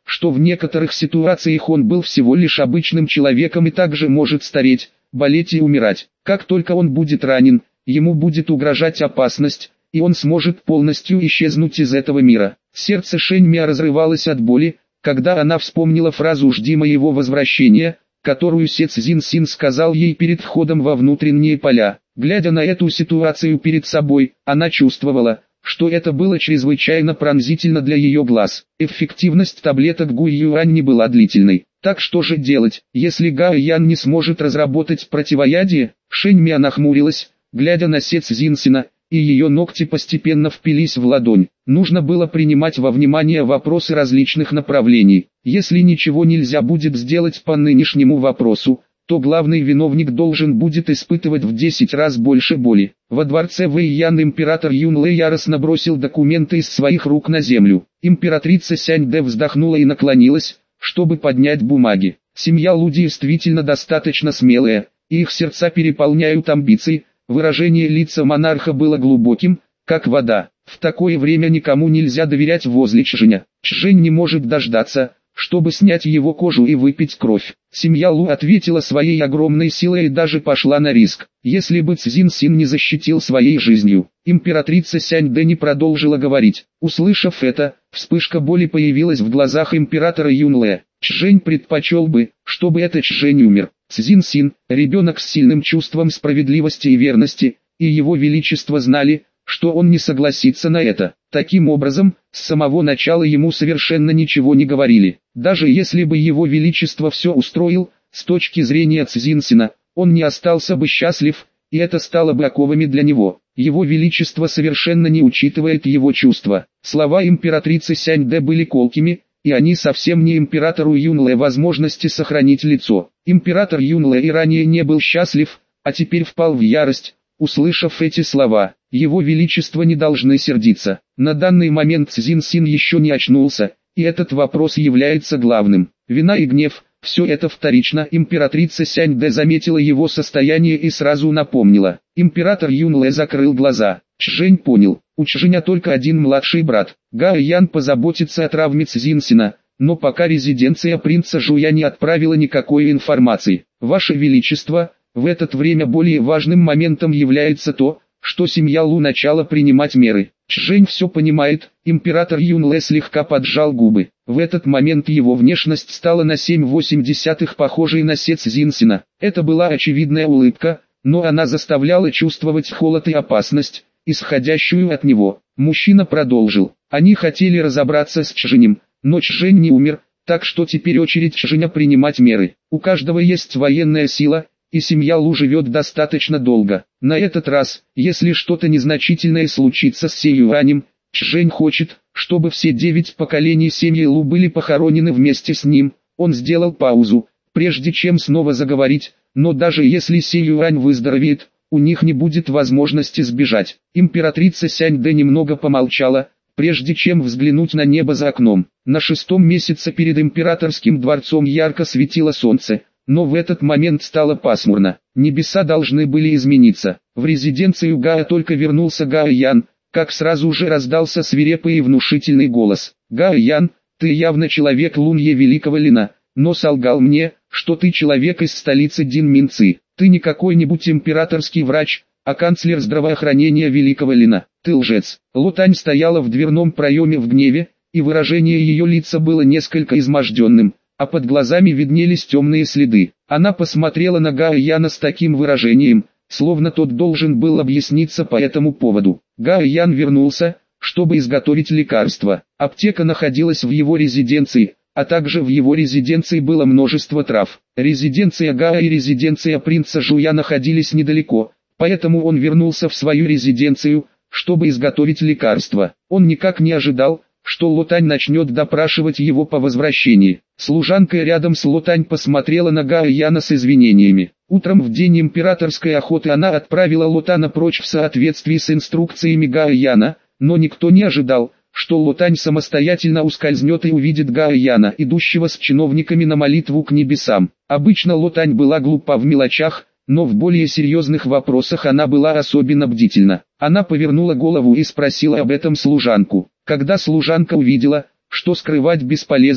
что в некоторых ситуациях он был всего лишь обычным человеком и также может стареть, болеть и умирать. Как только он будет ранен, ему будет угрожать опасность, и он сможет полностью исчезнуть из этого мира. Сердце Шэньмя разрывалось от боли, когда она вспомнила фразу «Жди моего возвращения», которую Се Цзиньсин сказал ей перед входом во внутренние поля. Глядя на эту ситуацию перед собой, она чувствовала, что это было чрезвычайно пронзительно для ее глаз. Эффективность таблеток Гуй-Юань не была длительной. Так что же делать, если Гао-Ян не сможет разработать противоядие? Шэньмя нахмурилась, глядя на Се Цзиньсина, и ее ногти постепенно впились в ладонь. Нужно было принимать во внимание вопросы различных направлений. Если ничего нельзя будет сделать по нынешнему вопросу, то главный виновник должен будет испытывать в десять раз больше боли. Во дворце Вэйян император Юнлэ яростно бросил документы из своих рук на землю. Императрица Сяньдэ вздохнула и наклонилась, чтобы поднять бумаги. Семья Лу действительно достаточно смелая, и их сердца переполняют амбиции. Выражение лица монарха было глубоким, как вода. В такое время никому нельзя доверять возле Чжэня. Чжэнь не может дождаться, чтобы снять его кожу и выпить кровь. Семья Лу ответила своей огромной силой и даже пошла на риск. Если бы Цзиньсин не защитил своей жизнью, императрица Сяньдэ не продолжила говорить. Услышав это, вспышка боли появилась в глазах императора Юнлэ. Чжэнь предпочел бы, чтобы этот Чжэнь умер. Цзиньсин, ребенок с сильным чувством справедливости и верности, и его величество знали, что он не согласится на это. Таким образом, с самого начала ему совершенно ничего не говорили. Даже если бы его величество все устроил, с точки зрения Цзиньсина, он не остался бы счастлив, и это стало бы оковами для него. Его величество совершенно не учитывает его чувства. Слова императрицы Сяньдэ были колкими, и они совсем не императору Юнлэ возможности сохранить лицо. Император Юнлэ и ранее не был счастлив, а теперь впал в ярость, услышав эти слова. Его величество не должны сердиться. На данный момент Цзиньсин еще не очнулся, и этот вопрос является главным. Вина и гнев – все это вторично. Императрица Сяньдэ заметила его состояние и сразу напомнила. Император Юнлэ закрыл глаза. Чжэнь понял, у Чжэня только один младший брат. Гао-Ян позаботится о травме Цзиньсина, но пока резиденция принца Жуя не отправила никакой информации. Ваше Величество, в это время более важным моментом является то, что семья Лу начала принимать меры. Чжэнь все понимает, император Юнлэ слегка поджал губы. В этот момент его внешность стала на семь-восемь десятых похожей на Се Цзиньсина. Это была очевидная улыбка, но она заставляла чувствовать холод и опасность, исходящую от него. Мужчина продолжил. Они хотели разобраться с Чжэнем, но Чжэнь не умер, так что теперь очередь Чжэня принимать меры. У каждого есть военная сила, и семья Лу живет достаточно долго. На этот раз, если что-то незначительное случится с Се Юанем, Чжэнь хочет, чтобы все девять поколений семьи Лу были похоронены вместе с ним. Он сделал паузу, прежде чем снова заговорить, но даже если Се Юань выздоровеет, у них не будет возможности сбежать. Императрица Сяньдэ немного помолчала, прежде чем взглянуть на небо за окном. На шестом месяце перед императорским дворцом ярко светило солнце, но в этот момент стало пасмурно. Небеса должны были измениться. В резиденцию Гао только вернулся Гао-Ян, как сразу же раздался свирепый и внушительный голос. «Гао-Ян, ты явно человек Лунье Великого Лина, но солгал мне, что ты человек из столицы Динминцы. Ты не какой-нибудь императорский врач, а канцлер здравоохранения Великого Лина. Ты лжец». Лотань стояла в дверном проеме в гневе, и выражение ее лица было несколько изможденным, а под глазами виднелись темные следы. Она посмотрела на Гао-Яна с таким выражением, словно тот должен был объясниться по этому поводу. Гао-Ян вернулся, чтобы изготовить лекарство. Аптека находилась в его резиденции, а также в его резиденции было множество трав. Резиденция Гао и резиденция принца Жуя находились недалеко, поэтому он вернулся в свою резиденцию, чтобы изготовить лекарство. Он никак не ожидал, что Лотань начнет допрашивать его по возвращении. Служанка рядом с Лотань посмотрела на Гао-Яна с извинениями. Утром в день императорской охоты она отправила Лотана прочь в соответствии с инструкциями Гао-Яна, но никто не ожидал, что Лотань самостоятельно ускользнет и увидит Гао-Яна, идущего с чиновниками на молитву к небесам. Обычно Лотань была глупа в мелочах, но в более серьезных вопросах она была особенно бдительна. Она повернула голову и спросила об этом служанку. Когда служанка увидела, что скрывать бесполезно,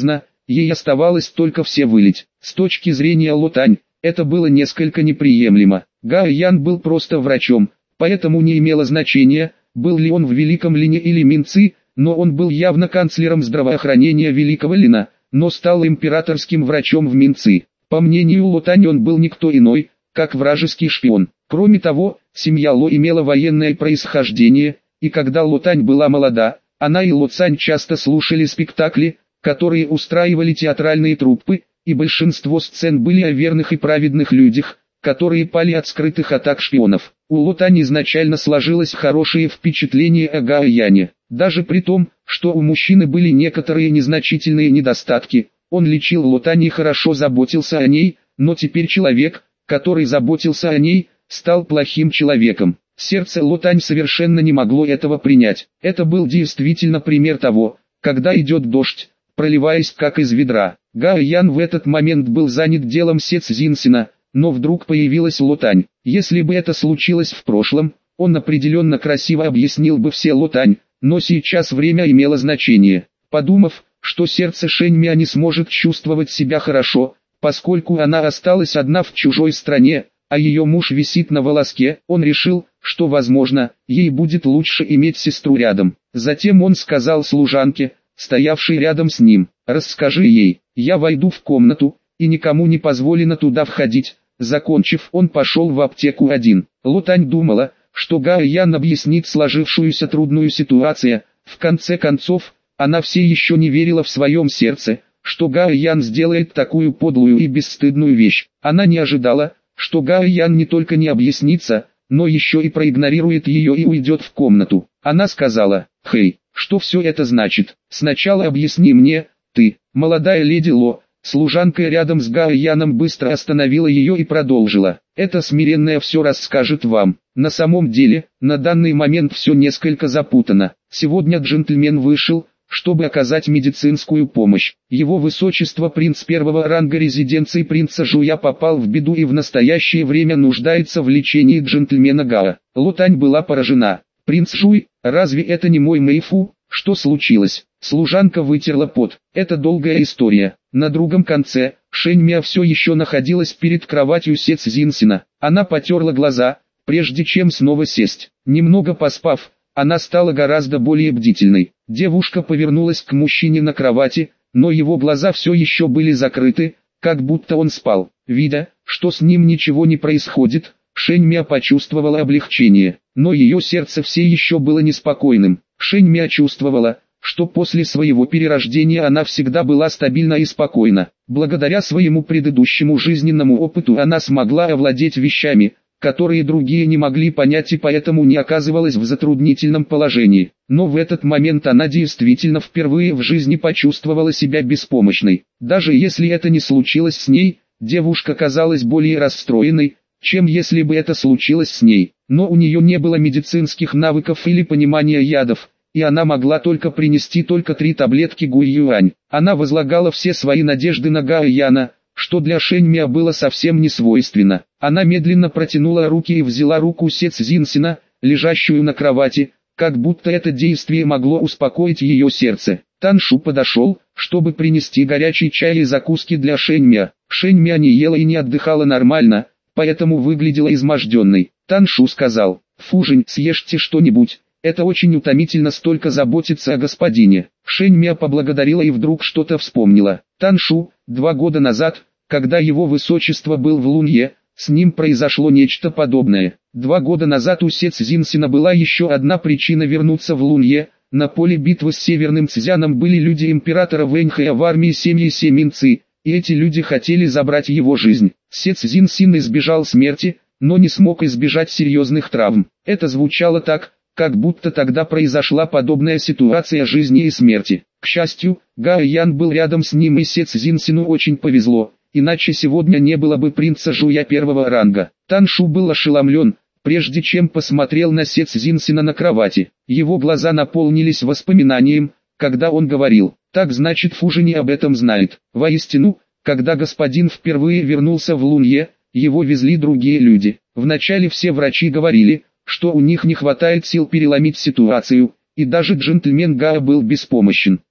ей оставалось только все вылить. С точки зрения Лотань, это было несколько неприемлемо. Гао Ян был просто врачом, поэтому не имело значения, был ли он в Великом Лине или Минци, но он был явно канцлером здравоохранения Великого Лина, но стал императорским врачом в Минци. По мнению Лотань, он был никто иной, как вражеский шпион. Кроме того, семья Ло имела военное происхождение, и когда Лотань была молода, она и Ло Цань часто слушали спектакли, которые устраивали театральные труппы, и большинство сцен были о верных и праведных людях, которые пали от скрытых атак шпионов. У Лотань изначально сложилось хорошее впечатление о Гао Яне. Даже при том, что у мужчины были некоторые незначительные недостатки, он лечил Лотань и хорошо заботился о ней, но теперь человек, который заботился о ней, стал плохим человеком. Сердце Лотань совершенно не могло этого принять. Это был действительно пример того, когда идет дождь, проливаясь как из ведра. Гао Ян в этот момент был занят делом Се Цзиньсина, но вдруг появилась Лотань. Если бы это случилось в прошлом, он определенно красиво объяснил бы все Лотань, но сейчас время имело значение. Подумав, что сердце Шэнь Мя не сможет чувствовать себя хорошо, поскольку она осталась одна в чужой стране, а ее муж висит на волоске, он решил, что возможно, ей будет лучше иметь сестру рядом. Затем он сказал служанке, стоявшей рядом с ним: «Расскажи ей, я войду в комнату, и никому не позволено туда входить». Закончив, он пошел в аптеку один. Лотань думала, что Гао Ян объяснит сложившуюся трудную ситуацию. В конце концов, она все еще не верила в своем сердце, что Гао Ян сделает такую подлую и бесстыдную вещь. Она не ожидала, что Гао Ян не только не объяснится, но еще и проигнорирует ее и уйдет в комнату. Она сказала: «Хей, что все это значит? Сначала объясни мне, ты, молодая леди Ло». Служанка рядом с Гао Яном быстро остановила ее и продолжила: «Это смиренная все расскажет вам. На самом деле, на данный момент все несколько запутано. Сегодня джентльмен вышел, чтобы оказать медицинскую помощь. Его высочество принц первого ранга резиденции принца Жуя попал в беду и в настоящее время нуждается в лечении джентльмена Гао». Лотань была поражена. «Принц Жуй, разве это не мой Мэйфу? Что случилось?» Служанка вытерла пот. «Это долгая история». На другом конце, Шэнь Мя все еще находилась перед кроватью Се Цзиньсина. Она потерла глаза, прежде чем снова сесть. Немного поспав, она стала гораздо более бдительной. Девушка повернулась к мужчине на кровати, но его глаза все еще были закрыты, как будто он спал. Видя, что с ним ничего не происходит, Шэнь Мя почувствовала облегчение, но ее сердце все еще было неспокойным. Шэнь Мя чувствовала, что после своего перерождения она всегда была стабильна и спокойна. Благодаря своему предыдущему жизненному опыту она смогла овладеть вещами, которые другие не могли понять, и поэтому не оказывалась в затруднительном положении. Но в этот момент она действительно впервые в жизни почувствовала себя беспомощной. Даже если это не случилось с ней, девушка казалась более расстроенной, чем если бы это случилось с ней. Но у нее не было медицинских навыков или понимания ядов, и она могла только принести только три таблетки Гуй-Юань. Она возлагала все свои надежды на Гао Яна, что для Шэнь Мя было совсем не свойственно. Она медленно протянула руки и взяла руку Се Цзиньсина, лежащую на кровати, как будто это действие могло успокоить ее сердце. Тан Шу подошел, чтобы принести горячий чай и закуски для Шэнь Мя. Шэнь Мя не ела и не отдыхала нормально, поэтому выглядела изможденной. Тан Шу сказал: «Фужень, съешьте что-нибудь. Это очень утомительно столько заботиться о господине». Шэнь Мя поблагодарила и вдруг что-то вспомнила. Тан Шу, два года назад, когда его высочество был в Лунье, с ним произошло нечто подобное. Два года назад у Се Цзиньсина была еще одна причина вернуться в Лунье. На поле битвы с Северным Цзяном были люди императора Вэньхэя в армии семьи Семинцы, и эти люди хотели забрать его жизнь. Се Цзиньсин избежал смерти, но не смог избежать серьезных травм. Это звучало так, как будто тогда произошла подобная ситуация жизни и смерти. К счастью, Гао Ян был рядом с ним, и Се Цзиньсину очень повезло, иначе сегодня не было бы принца Жуя первого ранга. Тан Шу был ошеломлен, прежде чем посмотрел на Се Цзиньсина на кровати. Его глаза наполнились воспоминанием, когда он говорил: «Так значит, Фужини об этом знает». Воистину, когда господин впервые вернулся в Лунье, его везли другие люди. Вначале все врачи говорили, что у них не хватает сил переломить ситуацию, и даже джентльмен Гао был беспомощен.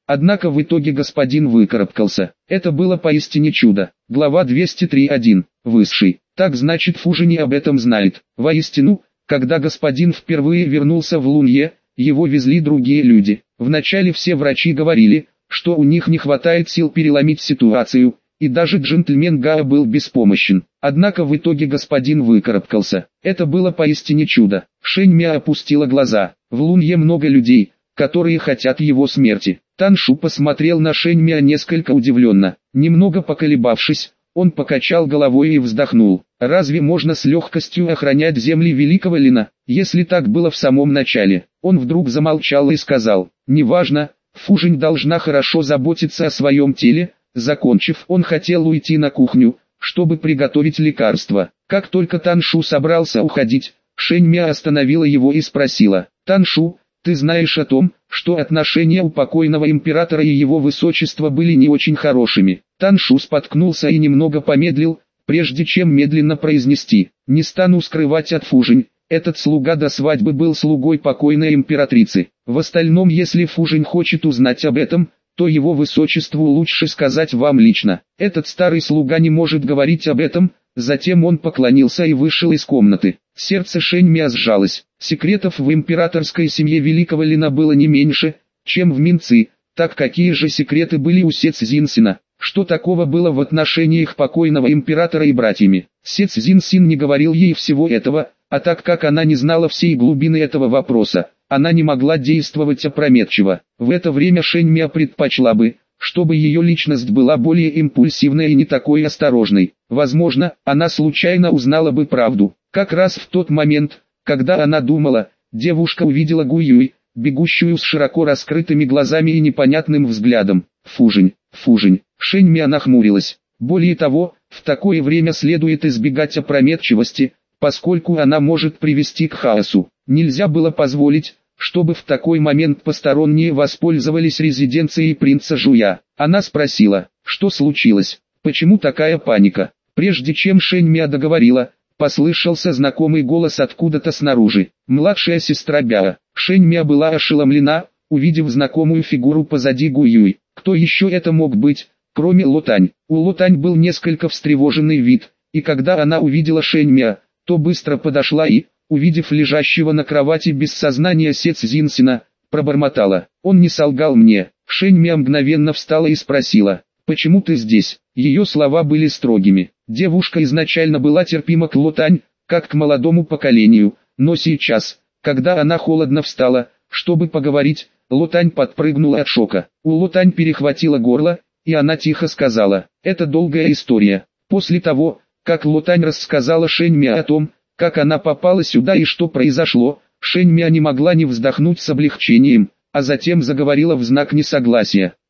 Однако в итоге господин выкарабкался. Это было поистине чудо. Глава двести три точка один. Высший. Так значит Фужини об этом знает. Воистину, когда господин впервые вернулся в Лунье, его везли другие люди. Вначале все врачи говорили, что у них не хватает сил переломить ситуацию, и даже джентльмен Гао был беспомощен. Однако в итоге господин выкарабкался. Это было поистине чудо. Шэнь Мя опустила глаза. В Лунье много людей, которые хотят его смерти. Тан Шу посмотрел на Шэнь Мя несколько удивленно. Немного поколебавшись, он покачал головой и вздохнул. Разве можно с легкостью охранять земли Великого Лина, если так было в самом начале? Он вдруг замолчал и сказал: неважно, Фужинь должна хорошо заботиться о своем теле. Закончив, он хотел уйти на кухню, чтобы приготовить лекарство. Как только Тан Шу собрался уходить, Шэнь Мя остановила его и спросила: Тан Шу, ты знаешь о том, что отношения у покойного императора и его высочества были не очень хорошими? Тан Шу споткнулся и немного помедлил, прежде чем медленно произнести: не стану скрывать от Фужинь, этот слуга до свадьбы был слугой покойной императрицы. В остальном, если Фужинь хочет узнать об этом, то его высочеству лучше сказать вам лично. Этот старый слуга не может говорить об этом. Затем он поклонился и вышел из комнаты. Сердце Шэнь Мя сжалось. Секретов в императорской семье Великого Лина было не меньше, чем в Минци. Так какие же секреты были у Се Цзиньсина? Что такого было в отношениях покойного императора и братьями? Се Цзиньсин не говорил ей всего этого, а так как она не знала всей глубины этого вопроса, она не могла действовать опрометчиво. В это время Шэнь Мя предпочла бы, чтобы ее личность была более импульсивной и не такой осторожной. Возможно, она случайно узнала бы правду. Как раз в тот момент, когда она думала, девушка увидела Гу Юй, бегущую с широко раскрытыми глазами и непонятным взглядом. Фужинь, Фужинь. Шэнь Мя нахмурилась. Более того, в такое время следует избегать опрометчивости, поскольку она может привести к хаосу. Нельзя было позволить, чтобы в такой момент посторонние воспользовались резиденцией принца Жуя. Она спросила: что случилось? Почему такая паника? Прежде чем Шэнь Мя договорила, послышался знакомый голос откуда-то снаружи. Младшая сестра Бяо. Шэнь Мя была ошеломлена, увидев знакомую фигуру позади Гу Юй. Кто еще это мог быть, кроме Ло Тань? У Ло Тань был несколько встревоженный вид, и когда она увидела Шэнь Мя, то быстро подошла и, увидев лежащего на кровати без сознания Се Цзиньсина, пробормотала: он не солгал мне. Шэнь Мя мгновенно встала и спросила: почему ты здесь? Ее слова были строгими. Девушка изначально была терпима к Ло Тань, как к молодому поколению, но сейчас, когда она холодно встала, чтобы поговорить, Ло Тань подпрыгнула от шока. У Ло Тань перехватило горло, и она тихо сказала: это долгая история. После того, как Ло Тань рассказала Шэнь Мя о том, как она попала сюда и что произошло, Шэнь Мя не могла не вздохнуть с облегчением, а затем заговорила в знак несогласия.